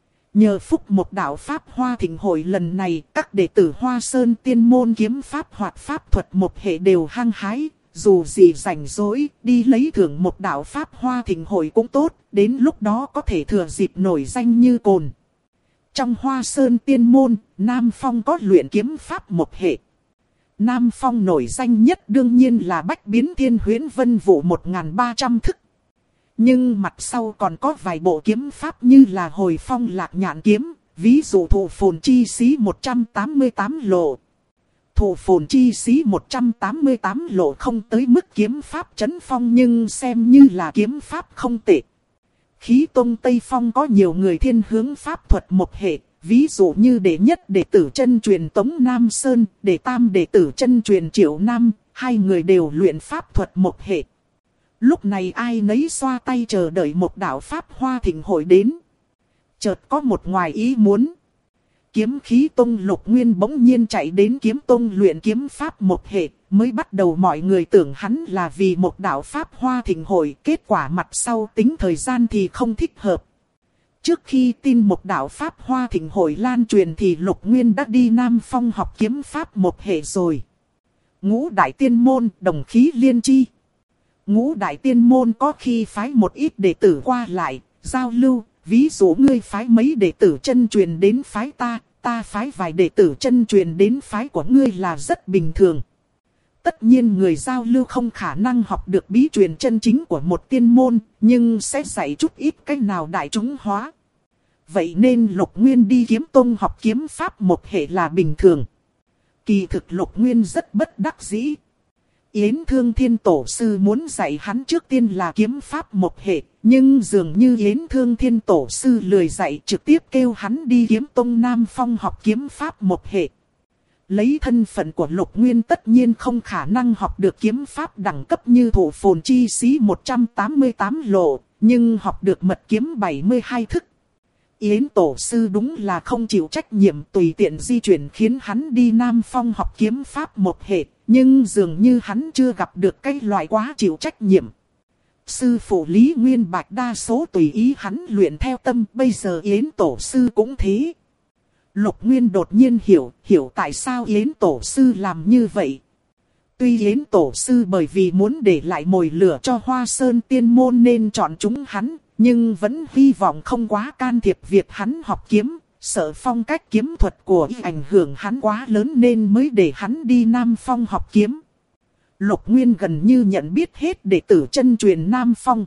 Nhờ phúc một đạo Pháp Hoa Thịnh hội lần này, các đệ tử Hoa Sơn Tiên Môn kiếm pháp hoặc pháp thuật một hệ đều hăng hái. Dù gì rảnh rỗi, đi lấy thưởng một đạo Pháp Hoa Thịnh hội cũng tốt, đến lúc đó có thể thừa dịp nổi danh như cồn. Trong Hoa Sơn Tiên Môn, Nam Phong có luyện kiếm pháp một hệ. Nam Phong nổi danh nhất đương nhiên là Bách Biến Thiên Huyễn Vân Vụ 1300 thức. Nhưng mặt sau còn có vài bộ kiếm pháp như là Hồi Phong Lạc Nhạn Kiếm, ví dụ Thụ Phồn Chi Xí 188 lộ. Thụ Phồn Chi Xí 188 lộ không tới mức kiếm pháp chấn phong nhưng xem như là kiếm pháp không tệ. Khí Tông Tây Phong có nhiều người thiên hướng pháp thuật một hệ, ví dụ như đệ nhất đệ tử chân truyền Tống Nam Sơn, đệ tam đệ tử chân truyền Triệu Nam, hai người đều luyện pháp thuật một hệ. Lúc này ai nấy xoa tay chờ đợi một đạo Pháp Hoa Thịnh hội đến. Chợt có một ngoài ý muốn. Kiếm Khí Tông Lục Nguyên bỗng nhiên chạy đến Kiếm Tông luyện kiếm pháp một hệ, mới bắt đầu mọi người tưởng hắn là vì một đạo Pháp Hoa Thịnh hội, kết quả mặt sau tính thời gian thì không thích hợp. Trước khi tin một đạo Pháp Hoa Thịnh hội lan truyền thì Lục Nguyên đã đi Nam Phong học kiếm pháp một hệ rồi. Ngũ đại tiên môn đồng khí liên chi. Ngũ đại tiên môn có khi phái một ít đệ tử qua lại, giao lưu. Ví dụ ngươi phái mấy đệ tử chân truyền đến phái ta, ta phái vài đệ tử chân truyền đến phái của ngươi là rất bình thường. Tất nhiên người giao lưu không khả năng học được bí truyền chân chính của một tiên môn, nhưng sẽ dạy chút ít cách nào đại chúng hóa. Vậy nên Lục Nguyên đi Kiếm Tông học kiếm pháp một hệ là bình thường. Kỳ thực Lục Nguyên rất bất đắc dĩ. Yến Thương Thiên Tổ Sư muốn dạy hắn trước tiên là kiếm pháp một hệ, nhưng dường như Yến Thương Thiên Tổ Sư lười dạy, trực tiếp kêu hắn đi Kiếm Tông Nam Phong học kiếm pháp một hệ. Lấy thân phận của Lục Nguyên tất nhiên không khả năng học được kiếm pháp đẳng cấp như Thụ Phồn Chi Xí 188 lộ, nhưng học được mật kiếm 72 thức. Yến Tổ Sư đúng là không chịu trách nhiệm tùy tiện di chuyển khiến hắn đi Nam Phong học kiếm pháp một hệ, nhưng dường như hắn chưa gặp được cái loại quá chịu trách nhiệm. Sư phụ Lý Nguyên Bạch đa số tùy ý hắn luyện theo tâm, bây giờ Yến Tổ Sư cũng thế. Lục Nguyên đột nhiên hiểu tại sao Yến Tổ Sư làm như vậy. Tuy Yến Tổ Sư bởi vì muốn để lại mồi lửa cho Hoa Sơn Tiên Môn nên chọn chúng hắn, nhưng vẫn hy vọng không quá can thiệp việc hắn học kiếm, sợ phong cách kiếm thuật của y ảnh hưởng hắn quá lớn nên mới để hắn đi Nam Phong học kiếm. Lục Nguyên gần như nhận biết hết đệ tử chân truyền Nam Phong.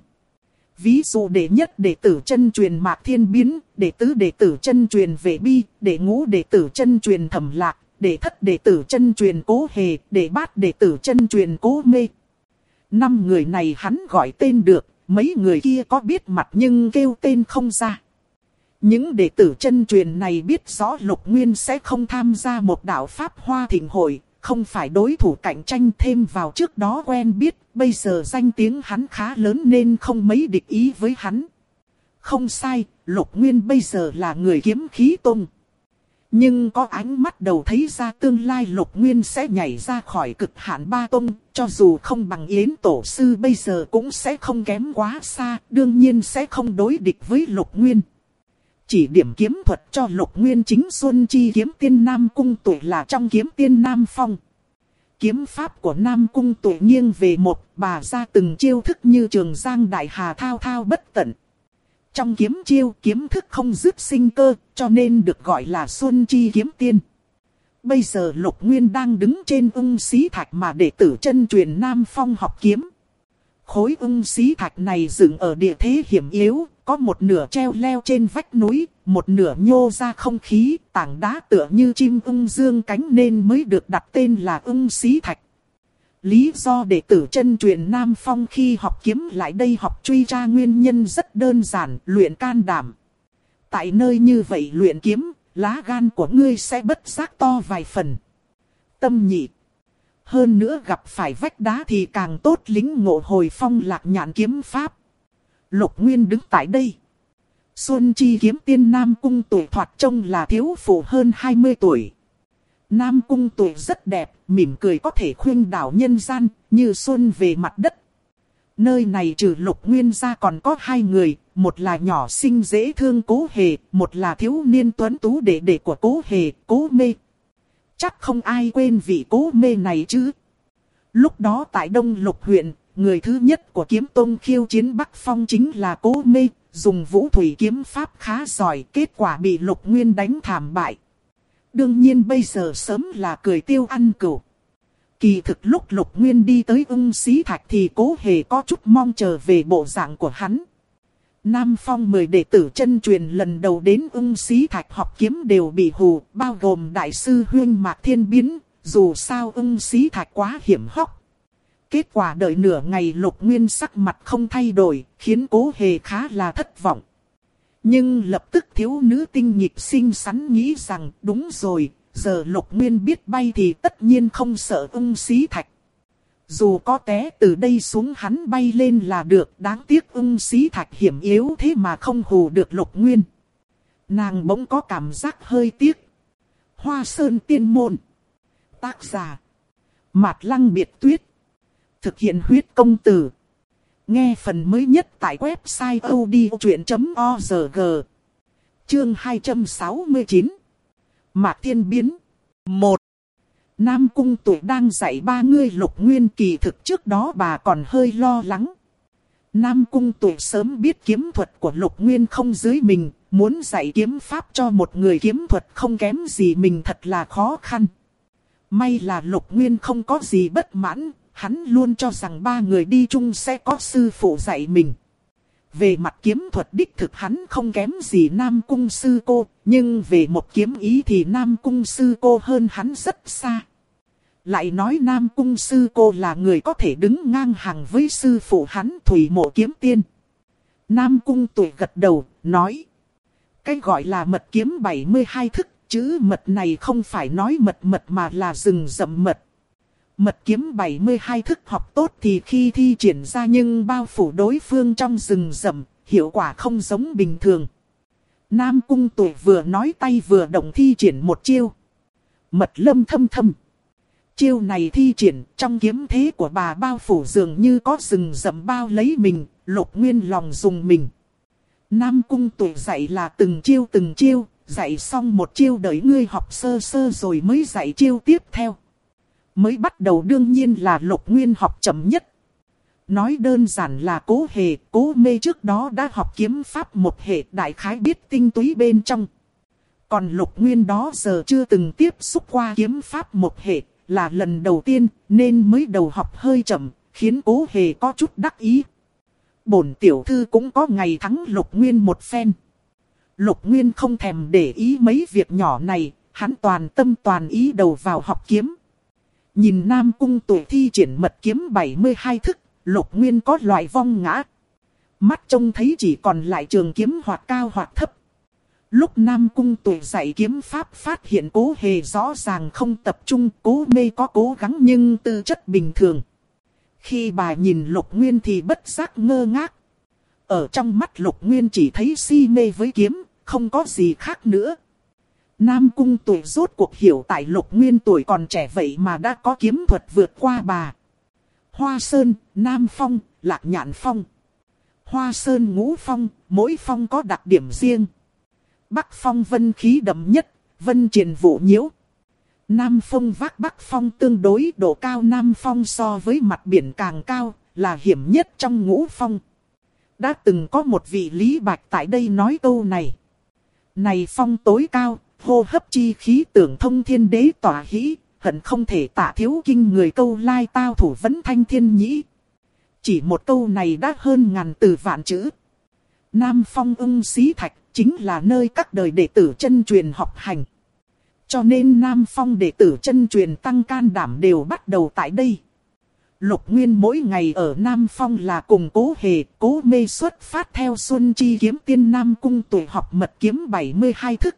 Ví dụ đệ nhất đệ tử chân truyền Mạc Thiên Biến, đệ tứ đệ tử chân truyền Vệ Bi, đệ ngũ đệ tử chân truyền Thẩm Lạc, đệ thất đệ tử chân truyền Cố Hề, đệ bát đệ tử chân truyền Cố Mê. 5 người này hắn gọi tên được, mấy người kia có biết mặt nhưng kêu tên không ra. Những đệ tử chân truyền này biết rõ Lục Nguyên sẽ không tham gia một đạo Pháp Hoa Thịnh hội, không phải đối thủ cạnh tranh, thêm vào trước đó quen biết, bây giờ danh tiếng hắn khá lớn nên không mấy địch ý với hắn. Không sai, Lục Nguyên bây giờ là người kiếm khí tông. Nhưng có ánh mắt đầu thấy ra tương lai Lục Nguyên sẽ nhảy ra khỏi cực hạn ba tông, cho dù không bằng Yến Tổ Sư bây giờ cũng sẽ không kém quá xa, đương nhiên sẽ không đối địch với Lục Nguyên. Chỉ điểm kiếm thuật cho Lục Nguyên chính Xuân Chi kiếm tiên Nam Cung Tuệ là trong kiếm tiên Nam Phong. Kiếm pháp của Nam Cung Tuệ nghiêng về một, bà ra từng chiêu thức như Trường Giang Đại Hà thao thao bất tận. Trong kiếm chiêu kiếm thức không dứt sinh cơ, cho nên được gọi là Xuân Chi kiếm tiên. Bây giờ Lục Nguyên đang đứng trên ưng xí thạch mà đệ tử chân truyền Nam Phong học kiếm. Khối ưng xí thạch này dựng ở địa thế hiểm yếu, có một nửa treo leo trên vách núi, một nửa nhô ra không khí, tảng đá tựa như chim ưng dương cánh nên mới được đặt tên là ưng xí thạch. Lý do đệ tử chân truyền Nam Phong khi học kiếm lại đây học truy tra nguyên nhân rất đơn giản, luyện can đảm. Tại nơi như vậy luyện kiếm, lá gan của ngươi sẽ bất giác to vài phần. Tâm nhị. Hơn nữa gặp phải vách đá thì càng tốt lính ngộ hồi phong lạc nhạn kiếm pháp. Lục Nguyên đứng tại đây. Xuân Chi kiếm tiên Nam Cung Tuệ thoạt trông là thiếu phụ hơn 20 tuổi. Nam Cung Tuệ rất đẹp, mỉm cười có thể khuynh đảo nhân gian, như xuân về mặt đất. Nơi này trừ Lục Nguyên ra còn có 2 người, một là nhỏ xinh dễ thương Cố Hề, một là thiếu niên tuấn tú đệ đệ của Cố Hề, Cố Mê. Chắc không ai quên vị Cố Mê này chứ. Lúc đó tại Đông Lục huyện, người thứ nhất của kiếm tông khiêu chiến Bắc Phong chính là Cố Mê, dùng vũ thủy kiếm pháp khá giỏi, kết quả bị Lục Nguyên đánh thảm bại. Đương nhiên bây giờ sớm là cười tiêu ăn cừu. Kỳ thực lúc Lục Nguyên đi tới ưng xí thạch thì Cố Hề có chút mong chờ về bộ dạng của hắn. Nam Phong 10 đệ tử chân truyền lần đầu đến ưng xí thạch học kiếm đều bị hù, bao gồm đại sư Huyên Mạc Thiên Biến, dù sao ưng xí thạch quá hiểm hóc. Kết quả đợi nửa ngày Lục Nguyên sắc mặt không thay đổi, khiến Cố Hề khá là thất vọng. Nhưng lập tức thiếu nữ tinh nhịp xinh xắn nghĩ rằng đúng rồi, giờ Lục Nguyên biết bay thì tất nhiên không sợ ưng xí thạch. Dù có té từ đây xuống hắn bay lên là được, đáng tiếc ưng xí thạch hiểm yếu thế mà không hù được Lục Nguyên. Nàng bỗng có cảm giác hơi tiếc. Hoa Sơn Tiên Môn. Tác giả Mạt Lăng Biệt Tuyết. Thực hiện huyết công từ. Nghe phần mới nhất tại website odchuyện.org. Chương 269. Mạc Thiên Biến 1. Nam Cung Tuệ đang dạy 3 người Lục Nguyên, kỳ thực trước đó bà còn hơi lo lắng. Nam Cung Tuệ sớm biết kiếm thuật của Lục Nguyên không dưới mình, muốn dạy kiếm pháp cho một người kiếm thuật không kém gì mình thật là khó khăn. May là Lục Nguyên không có gì bất mãn, hắn luôn cho rằng 3 người đi chung sẽ có sư phụ dạy mình. Về mặt kiếm thuật đích thực hắn không kém gì Nam Cung sư cô, nhưng về một kiếm ý thì Nam Cung sư cô hơn hắn rất xa. Lại nói Nam Cung sư cô là người có thể đứng ngang hàng với sư phụ hắn Thủy Mộ Kiếm Tiên. Nam Cung Tuệ gật đầu, nói. Cái gọi là mật kiếm 72 thức, chữ mật này không phải nói mật mà là rừng rậm mật. Mật kiếm 72 thức học tốt thì khi thi triển ra nhưng bao phủ đối phương trong rừng rậm, hiệu quả không giống bình thường. Nam Cung Tuệ vừa nói tay vừa động thi triển một chiêu. Mật lâm thâm thâm. Chiêu này thi triển trong kiếm thế của bà bao phủ dường như có rừng rậm bao lấy mình, Lục Nguyên lòng dùng mình. Nam Cung Tuệ dạy là từng chiêu, dạy xong một chiêu đợi ngươi học sơ sơ rồi mới dạy chiêu tiếp theo. Mới bắt đầu đương nhiên là Lục Nguyên học chậm nhất. Nói đơn giản là Cố Hề, Cố Mê trước đó đã học kiếm pháp một hệ, đại khái biết tinh túy bên trong. Còn Lục Nguyên đó giờ chưa từng tiếp xúc qua kiếm pháp một hệ, là lần đầu tiên nên mới đầu học hơi chậm, khiến Cố Hề có chút đắc ý. Bổn tiểu thư cũng có ngày thắng Lục Nguyên một phen. Lục Nguyên không thèm để ý mấy việc nhỏ này, hắn toàn tâm toàn ý đầu vào học kiếm. Nhìn Nam Cung Tuệ thi triển mật kiếm 72 thức, Lục Nguyên có loại vong ngã. Mắt trông thấy chỉ còn lại trường kiếm hoặc cao hoặc thấp. Lúc Nam Cung Tuệ dạy kiếm pháp phát hiện Cố Hề rõ ràng không tập trung, Cố Mê có cố gắng nhưng tư chất bình thường. Khi bà nhìn Lục Nguyên thì bất giác ngơ ngác. Ở trong mắt Lục Nguyên chỉ thấy si mê với kiếm, không có gì khác nữa. Nam Cung Tuệ rốt cuộc hiểu tại Lục Nguyên tuổi còn trẻ vậy mà đã có kiếm thuật vượt qua bà. Hoa Sơn, Nam Phong, Lạc Nhạn Phong. Hoa Sơn Ngũ Phong, mỗi phong có đặc điểm riêng. Bắc Phong vân khí đậm nhất, vân triền vụ nhiễu. Nam Phong vác Bắc Phong tương đối độ cao Nam Phong so với mặt biển càng cao, là hiểm nhất trong Ngũ Phong. Đã từng có một vị Lý Bạch tại đây nói câu này. Này phong tối cao, hô hấp chi khí tưởng thông thiên đế tỏa hĩ, hận không thể tả thiếu kinh người câu lai tao thủ vẫn thanh thiên nhĩ. Chỉ một câu này đã hơn ngàn từ vạn chữ. Nam Phong Ưng Xí Thạch chính là nơi các đời đệ tử chân truyền học hành. Cho nên Nam Phong đệ tử chân truyền tăng can đảm đều bắt đầu tại đây. Lục Nguyên mỗi ngày ở Nam Phong là cùng Cố Hề, Cố Mê xuất phát theo Xuân Chi kiếm tiên Nam Cung Tuệ học mật kiếm 72 thức.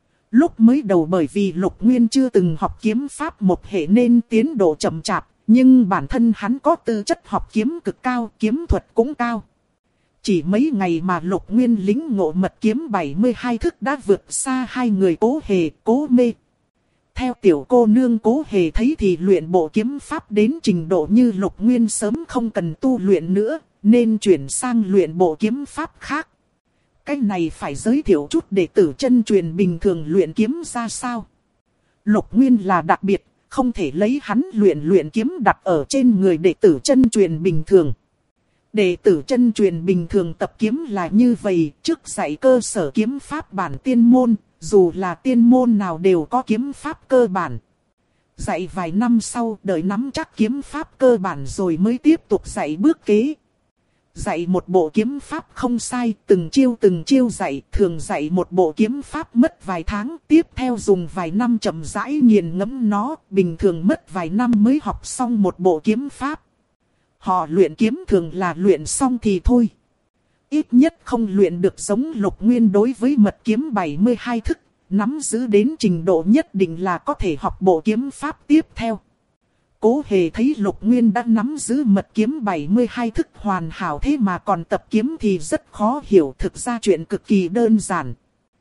Lúc mới đầu bởi vì Lục Nguyên chưa từng học kiếm pháp một hệ nên tiến độ chậm chạp, nhưng bản thân hắn có tư chất học kiếm cực cao, kiếm thuật cũng cao. Chỉ mấy ngày mà Lục Nguyên lĩnh ngộ mật kiếm 72 thức đã vượt xa hai người Cố Hề, Cố Mê. Theo tiểu cô nương Cố Hề thấy thì luyện bộ kiếm pháp đến trình độ như Lục Nguyên sớm không cần tu luyện nữa, nên chuyển sang luyện bộ kiếm pháp khác. Cái này phải giới thiệu chút đệ tử chân truyền bình thường luyện kiếm ra sao. Lục Nguyên là đặc biệt, không thể lấy hắn luyện kiếm đặt ở trên người đệ tử chân truyền bình thường. Đệ tử chân truyền bình thường tập kiếm là như vậy, trước dạy cơ sở kiếm pháp bản tiên môn, dù là tiên môn nào đều có kiếm pháp cơ bản. Dạy vài năm sau, đợi nắm chắc kiếm pháp cơ bản rồi mới tiếp tục dạy bước kế. Dạy một bộ kiếm pháp không sai, từng chiêu dạy, thường dạy một bộ kiếm pháp mất vài tháng, tiếp theo dùng vài năm chậm rãi nghiền ngẫm nó, bình thường mất vài năm mới học xong một bộ kiếm pháp. Họ luyện kiếm thường là luyện xong thì thôi. Ít nhất không luyện được giống Lục Nguyên đối với mật kiếm 72 thức, nắm giữ đến trình độ nhất định là có thể học bộ kiếm pháp tiếp theo. Cố Hề thấy Lục Nguyên đã nắm giữ mật kiếm 72 thức hoàn hảo thế mà còn tập kiếm thì rất khó hiểu, thực ra chuyện cực kỳ đơn giản.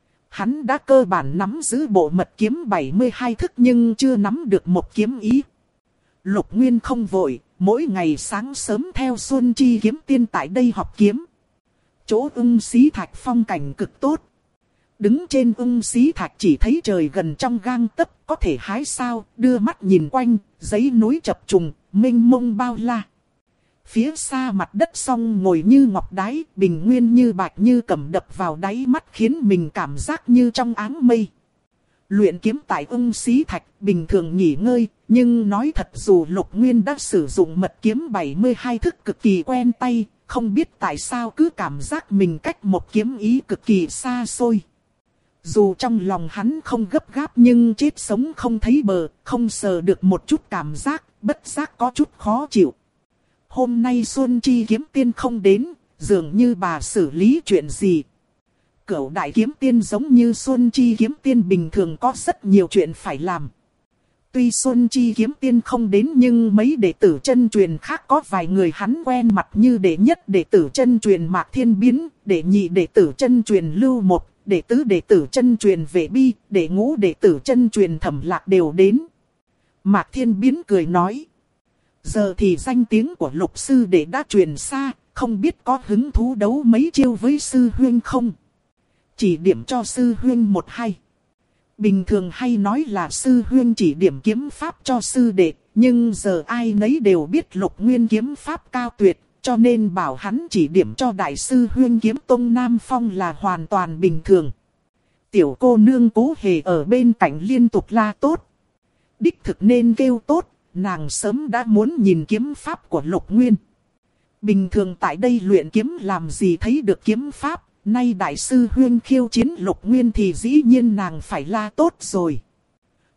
Hắn đã cơ bản nắm giữ bộ mật kiếm 72 thức nhưng chưa nắm được một kiếm ý. Lục Nguyên không vội, mỗi ngày sáng sớm theo Xuân Chi kiếm tiên tại đây học kiếm. Chỗ Ưng Xí Thạch phong cảnh cực tốt. Đứng trên Ưng Xí Thạch chỉ thấy trời gần trong gang tấc, có thể hái sao, đưa mắt nhìn quanh, dãy núi chập trùng, mênh mông bao la. Phía xa mặt đất song ngồi như ngọc đáy, bình nguyên như bạch như cẩm đập vào đáy mắt khiến mình cảm giác như trong áng mây. Luyện kiếm tại Ưng Xí Thạch bình thường nghỉ ngơi, nhưng nói thật dù Lục Nguyên đã sử dụng mật kiếm 72 thức cực kỳ quen tay, không biết tại sao cứ cảm giác mình cách một kiếm ý cực kỳ xa xôi. Dù trong lòng hắn không gấp gáp nhưng chết sống không thấy bờ, không sờ được một chút cảm giác, bất giác có chút khó chịu. Hôm nay Xuân Chi kiếm tiên không đến, dường như bà xử lý chuyện gì. Cửu đại kiếm tiên giống như Xuân Chi kiếm tiên bình thường có rất nhiều chuyện phải làm. Tuy Xuân Chi kiếm tiên không đến nhưng mấy đệ tử chân truyền khác có vài người hắn quen mặt như đệ nhất đệ tử chân truyền Mạc Thiên Biến, đệ nhị đệ tử chân truyền Lưu Một, đệ tứ đệ tử chân truyền Vệ Bi, đệ ngũ đệ tử chân truyền Thẩm Lạc đều đến. Mạc Thiên Biến cười nói. Giờ thì danh tiếng của Lục sư đệ đã truyền xa, không biết có hứng thú đấu mấy chiêu với sư huynh không? Chỉ điểm cho sư huynh một hai. Bình thường hay nói là sư huynh chỉ điểm kiếm pháp cho sư đệ, nhưng giờ ai nấy đều biết Lục Nguyên kiếm pháp cao tuyệt, cho nên bảo hắn chỉ điểm cho đại sư huynh kiếm tông Nam Phong là hoàn toàn bình thường. Tiểu cô nương Cố Hề ở bên cạnh liên tục la tốt. Đích thực nên kêu tốt, nàng sớm đã muốn nhìn kiếm pháp của Lục Nguyên. Bình thường tại đây luyện kiếm làm gì thấy được kiếm pháp, nay đại sư huynh khiêu chiến Lục Nguyên thì dĩ nhiên nàng phải la tốt rồi.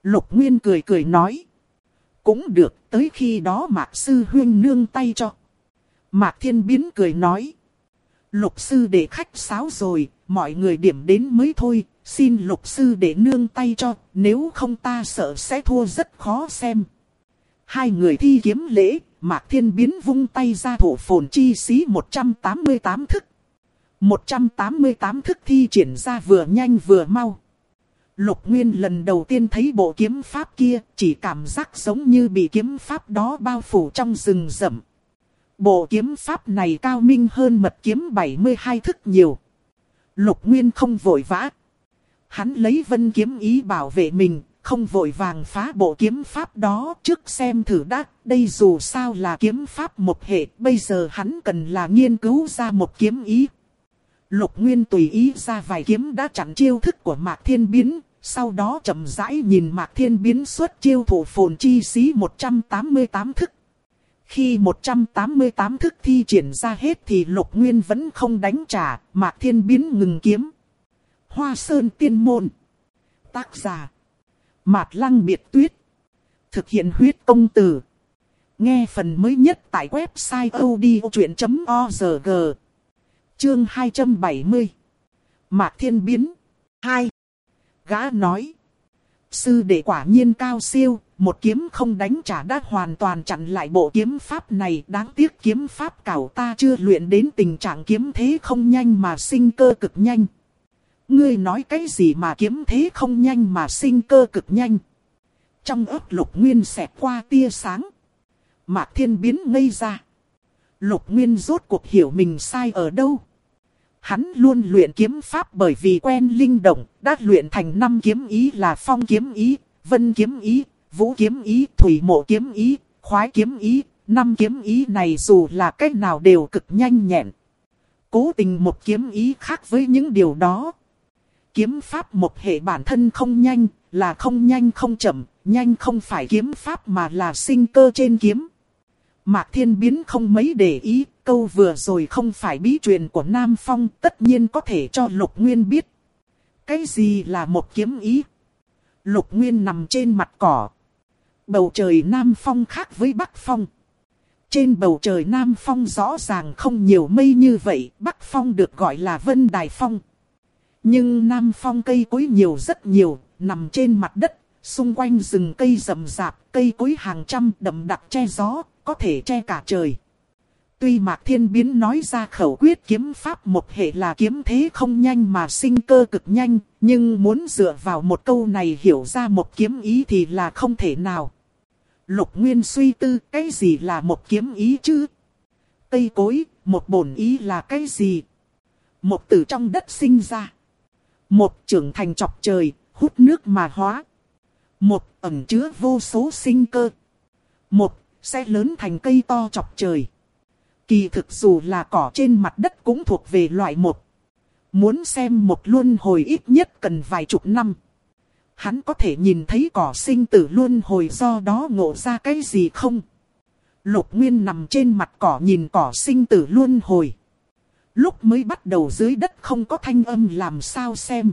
Lục Nguyên cười cười nói. Cũng được, tới khi đó Mạc sư huynh nương tay cho. Mạc Thiên Biến cười nói. Lục sư đệ khách sáo rồi, mọi người điểm đến mới thôi, xin lục sư đệ nương tay cho, nếu không ta sợ sẽ thua rất khó xem. Hai người thi kiếm lễ, Mạc Thiên Biến vung tay ra thổ phồn chi xí 188 thức. 188 thức thi triển ra vừa nhanh vừa mau. Lục Nguyên lần đầu tiên thấy bộ kiếm pháp kia, chỉ cảm giác giống như bị kiếm pháp đó bao phủ trong rừng rậm. Bộ kiếm pháp này cao minh hơn mật kiếm 72 thức nhiều. Lục Nguyên không vội vã. Hắn lấy vân kiếm ý bảo vệ mình, không vội vàng phá bộ kiếm pháp đó trước xem thử đã. Đây dù sao là kiếm pháp một hệ, bây giờ hắn cần là nghiên cứu ra một kiếm ý. Lục Nguyên tùy ý ra vài kiếm đã chặn chiêu thức của Mạc Thiên Biến, sau đó chậm rãi nhìn Mạc Thiên Biến xuất chiêu thủ phồn chi xí 188 thức. Khi 188 thức thi triển ra hết thì Lục Nguyên vẫn không đánh trả, Mạc Thiên Biến ngừng kiếm. Hoa Sơn Tiên Môn. Tác giả Mạt Lăng Biệt Tuyết. Thực hiện huyết công từ. Nghe phần mới nhất tại website odchuyện.org. Chương 270. Mạc Thiên Biến 2. Gã nói. Sư đệ quả nhiên cao siêu, một kiếm không đánh trả đã hoàn toàn chặn lại bộ kiếm pháp này. Đáng tiếc kiếm pháp cảo ta chưa luyện đến tình trạng kiếm thế không nhanh mà sinh cơ cực nhanh. Ngươi nói cái gì mà kiếm thế không nhanh mà sinh cơ cực nhanh? Trong óc Lục Nguyên xẹt qua tia sáng. Mạc Thiên Biến ngây ra. Lục Nguyên rốt cuộc hiểu mình sai ở đâu. Hắn luôn luyện kiếm pháp bởi vì quen linh động, đã luyện thành 5 kiếm ý là phong kiếm ý, vân kiếm ý, vũ kiếm ý, thủy mộ kiếm ý, khoái kiếm ý. 5 kiếm ý này dù là cách nào đều cực nhanh nhẹn. Cố tình một kiếm ý khác với những điều đó. Kiếm pháp một hệ bản thân không nhanh, là không nhanh không chậm, nhanh không phải kiếm pháp mà là sinh cơ trên kiếm. Mạc Thiên Biến không mấy để ý, câu vừa rồi không phải bí truyền của Nam Phong, tất nhiên có thể cho Lục Nguyên biết. Cái gì là một kiếm ý? Lục Nguyên nằm trên mặt cỏ. Bầu trời Nam Phong khác với Bắc Phong. Trên bầu trời Nam Phong rõ ràng không nhiều mây như vậy, Bắc Phong được gọi là Vân Đài Phong. Nhưng Nam Phong cây cối nhiều rất nhiều, nằm trên mặt đất, xung quanh rừng cây rậm rạp, cây cối hàng trăm đậm đặc che gió, có thể che cả trời. Tuy Mạc Thiên Biến nói ra khẩu quyết kiếm pháp một hệ là kiếm thế không nhanh mà sinh cơ cực nhanh, nhưng muốn dựa vào một câu này hiểu ra một kiếm ý thì là không thể nào. Lục Nguyên suy tư cái gì là một kiếm ý chứ? Cây cối, một bổn ý là cái gì? Một từ trong đất sinh ra. Một trưởng thành chọc trời, hút nước mà hóa. Một ẩn chứa vô số sinh cơ. Một sẽ lớn thành cây to chọc trời. Kỳ thực dù là cỏ trên mặt đất cũng thuộc về loại một. Muốn xem một luân hồi ít nhất cần vài chục năm. Hắn có thể nhìn thấy cỏ sinh tử luân hồi do đó ngộ ra cái gì không? Lục Nguyên nằm trên mặt cỏ nhìn cỏ sinh tử luân hồi. Lúc mới bắt đầu dưới đất không có thanh âm làm sao xem.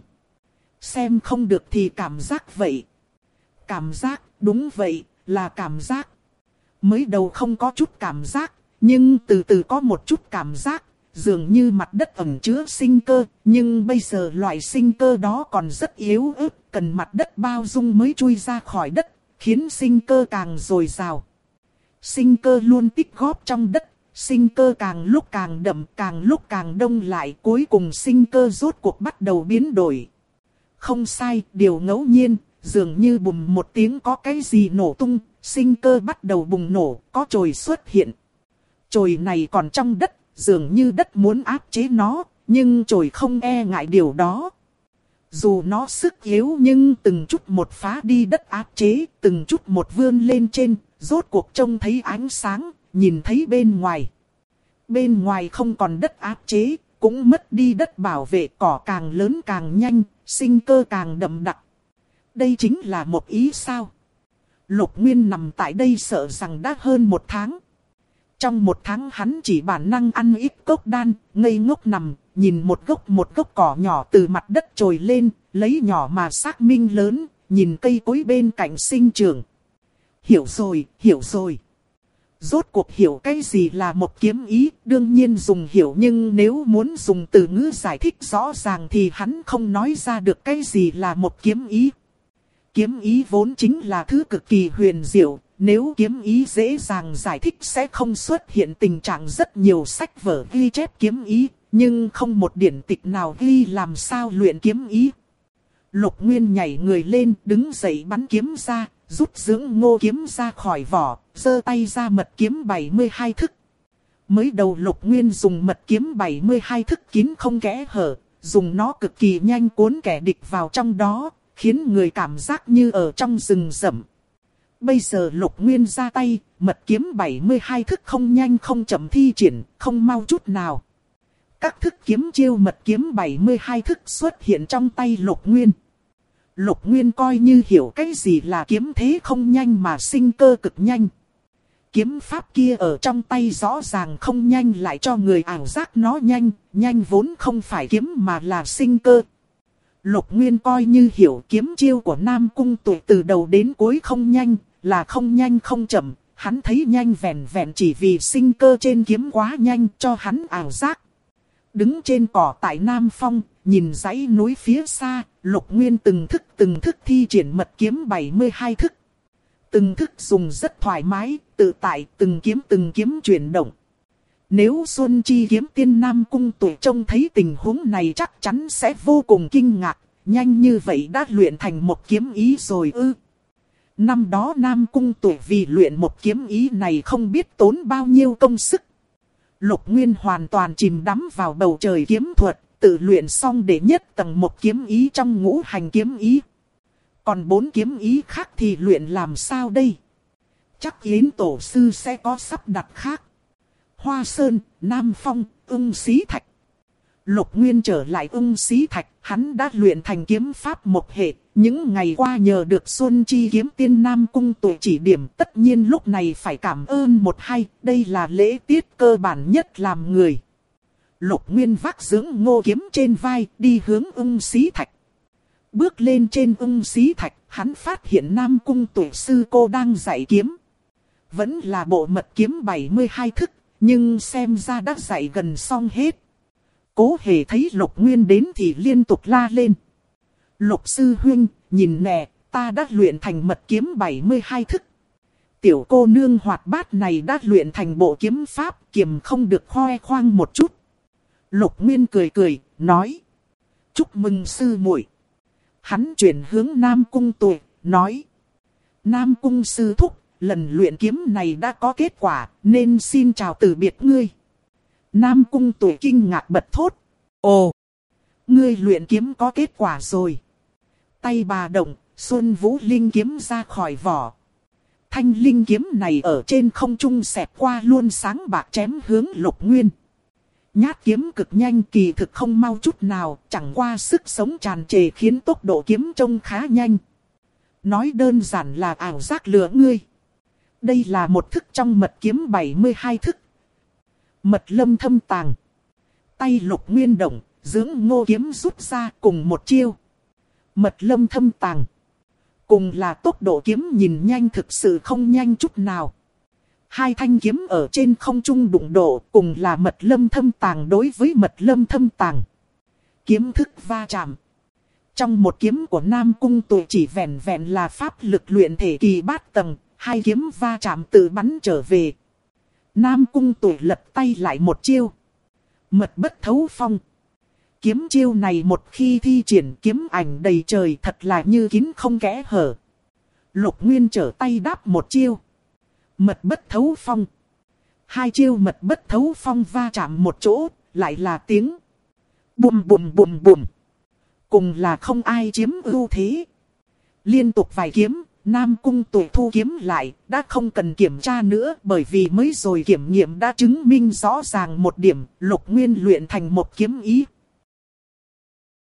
Xem không được thì cảm giác vậy. Cảm giác, đúng vậy, là cảm giác. Mới đầu không có chút cảm giác, nhưng từ từ có một chút cảm giác, dường như mặt đất ẩn chứa sinh cơ, nhưng bây giờ loại sinh cơ đó còn rất yếu ớt, cần mặt đất bao dung mới chui ra khỏi đất, khiến sinh cơ càng dồi dào. Sinh cơ luôn tích góp trong đất, sinh cơ càng lúc càng đậm, càng lúc càng đông lại, cuối cùng sinh cơ rốt cuộc bắt đầu biến đổi. Không sai, điều ngẫu nhiên, dường như bùm một tiếng có cái gì nổ tung, sinh cơ bắt đầu bùng nổ, có chồi xuất hiện. Chồi này còn trong đất, dường như đất muốn áp chế nó, nhưng chồi không e ngại điều đó. Dù nó sức yếu nhưng từng chút một phá đi đất áp chế, từng chút một vươn lên trên, rốt cuộc trông thấy ánh sáng, nhìn thấy bên ngoài. Bên ngoài không còn đất áp chế, cũng mất đi đất bảo vệ, cỏ càng lớn càng nhanh, sinh cơ càng đậm đặc. Đây chính là một ý sao? Lục Nguyên nằm tại đây sợ rằng đã hơn 1 tháng. Trong 1 tháng hắn chỉ bản năng ăn ít cốc đan, ngây ngốc nằm, nhìn một gốc cỏ nhỏ từ mặt đất trồi lên, lấy nhỏ mà xác minh lớn, nhìn cây cối bên cạnh sinh trưởng. Hiểu rồi, hiểu rồi. Rốt cuộc hiểu cái gì là một kiếm ý, đương nhiên dùng hiểu, nhưng nếu muốn dùng từ ngữ giải thích rõ ràng thì hắn không nói ra được cái gì là một kiếm ý. Kiếm ý vốn chính là thứ cực kỳ huyền diệu, nếu kiếm ý dễ dàng giải thích sẽ không xuất hiện tình trạng rất nhiều sách vở ghi chép kiếm ý, nhưng không một điển tịch nào ghi làm sao luyện kiếm ý. Lục Nguyên nhảy người lên, đứng dậy bắn kiếm ra, rút dưỡng ngô kiếm ra khỏi vỏ, giơ tay ra mật kiếm 72 thức. Mới đầu Lục Nguyên dùng mật kiếm 72 thức kín không kẽ hở, dùng nó cực kỳ nhanh cuốn kẻ địch vào trong đó, khiến người cảm giác như ở trong rừng rậm. Bây giờ Lục Nguyên ra tay, mật kiếm 72 thức không nhanh không chậm thi triển, không mau chút nào. Các thức kiếm chiêu mật kiếm 72 thức xuất hiện trong tay Lục Nguyên. Lục Nguyên coi như hiểu cái gì là kiếm thế không nhanh mà sinh cơ cực nhanh. Kiếm pháp kia ở trong tay rõ ràng không nhanh lại cho người ảo giác nó nhanh, nhanh vốn không phải kiếm mà là sinh cơ. Lục Nguyên coi như hiểu kiếm chiêu của Nam Cung Tuệ từ đầu đến cuối không nhanh, là không nhanh không chậm, hắn thấy nhanh vẹn vẹn chỉ vì sinh cơ trên kiếm quá nhanh cho hắn ảo giác. Đứng trên cỏ tại Nam Phong, nhìn dãy núi phía xa, Lục Nguyên từng thức thi triển mật kiếm 72 thức. Từng thức dùng rất thoải mái, tự tại, từng kiếm chuyển động. Nếu Xuân Chi kiếm tiên Nam Cung Tuệ trông thấy tình huống này chắc chắn sẽ vô cùng kinh ngạc, nhanh như vậy đã luyện thành một kiếm ý rồi ư. Năm đó Nam Cung Tuệ vì luyện một kiếm ý này không biết tốn bao nhiêu công sức. Lục Nguyên hoàn toàn chìm đắm vào bầu trời kiếm thuật, tự luyện xong để nhất tầng một kiếm ý trong ngũ hành kiếm ý. Còn 4 kiếm ý khác thì luyện làm sao đây? Chắc Yến Tổ Sư sẽ có sắp đặt khác. Hoa Sơn, Nam Phong, Ưng Xí Thạch. Lục Nguyên trở lại Ưng Xí Thạch, hắn đã luyện thành kiếm pháp một hệ. Những ngày qua nhờ được Xuân Chi kiếm tiên Nam Cung Tuệ chỉ điểm, tất nhiên lúc này phải cảm ơn một hay, đây là lễ tiết cơ bản nhất làm người. Lục Nguyên vác dưỡng ngô kiếm trên vai, đi hướng Ưng Xí Thạch. Bước lên trên Ưng Xí Thạch, hắn phát hiện Nam Cung Tuệ sư cô đang dạy kiếm. Vẫn là bộ mật kiếm 72 thức, nhưng xem ra đã dạy gần xong hết. Cố Hề thấy Lục Nguyên đến thì liên tục la lên. Lục sư huynh, nhìn nè, ta đã luyện thành mật kiếm 72 thức. Tiểu cô nương hoạt bát này đã luyện thành bộ kiếm pháp, kiềm không được khoe khoang một chút. Lục Nguyên cười, nói. Chúc mừng sư muội. Hắn chuyển hướng Nam Cung Tuệ, nói. Nam Cung sư thúc, lần luyện kiếm này đã có kết quả, nên xin chào từ biệt ngươi. Nam Cung Tuệ kinh ngạc bật thốt. Ồ, ngươi luyện kiếm có kết quả rồi. Tay bà động, Xuân Vũ Linh kiếm ra khỏi vỏ. Thanh linh kiếm này ở trên không trung xẹt qua luôn sáng bạc chém hướng Lục Nguyên. Nhát kiếm cực nhanh, kỳ thực không mau chút nào, chẳng qua sức sống tràn trề khiến tốc độ kiếm trông khá nhanh. Nói đơn giản là ảo giác lừa ngươi. Đây là một thức trong mật kiếm 72 thức. Mật lâm thâm tàng. Tay Lục Nguyên động, dưỡng ngô kiếm rút ra cùng một chiêu. Mật lâm thâm tàng. Cùng là tốc độ kiếm nhìn nhanh thực sự không nhanh chút nào. Hai thanh kiếm ở trên không trung đụng độ, cùng là mật lâm thâm tàng đối với mật lâm thâm tàng. Kiếm thức va chạm. Trong một kiếm của Nam Cung Tuệ chỉ vẹn vẹn là pháp lực luyện thể kỳ bát tầng, hai kiếm va chạm tự bắn trở về. Nam Cung Tuệ lật tay lại một chiêu. Mật bất thấu phong. Kiếm chiêu này một khi thi triển kiếm ảnh đầy trời thật là như kín không kẽ hở. Lục Nguyên trở tay đáp một chiêu. Mật bất thấu phong. Hai chiêu mật bất thấu phong va chạm một chỗ, lại là tiếng bùm bùm bùm bùm. Cùng là không ai chiếm ưu thế. Liên tục vài kiếm, Nam Cung Tuệ thu kiếm lại, đã không cần kiểm tra nữa, bởi vì mới rồi kiểm nghiệm đã chứng minh rõ ràng một điểm, Lục Nguyên luyện thành một kiếm ý.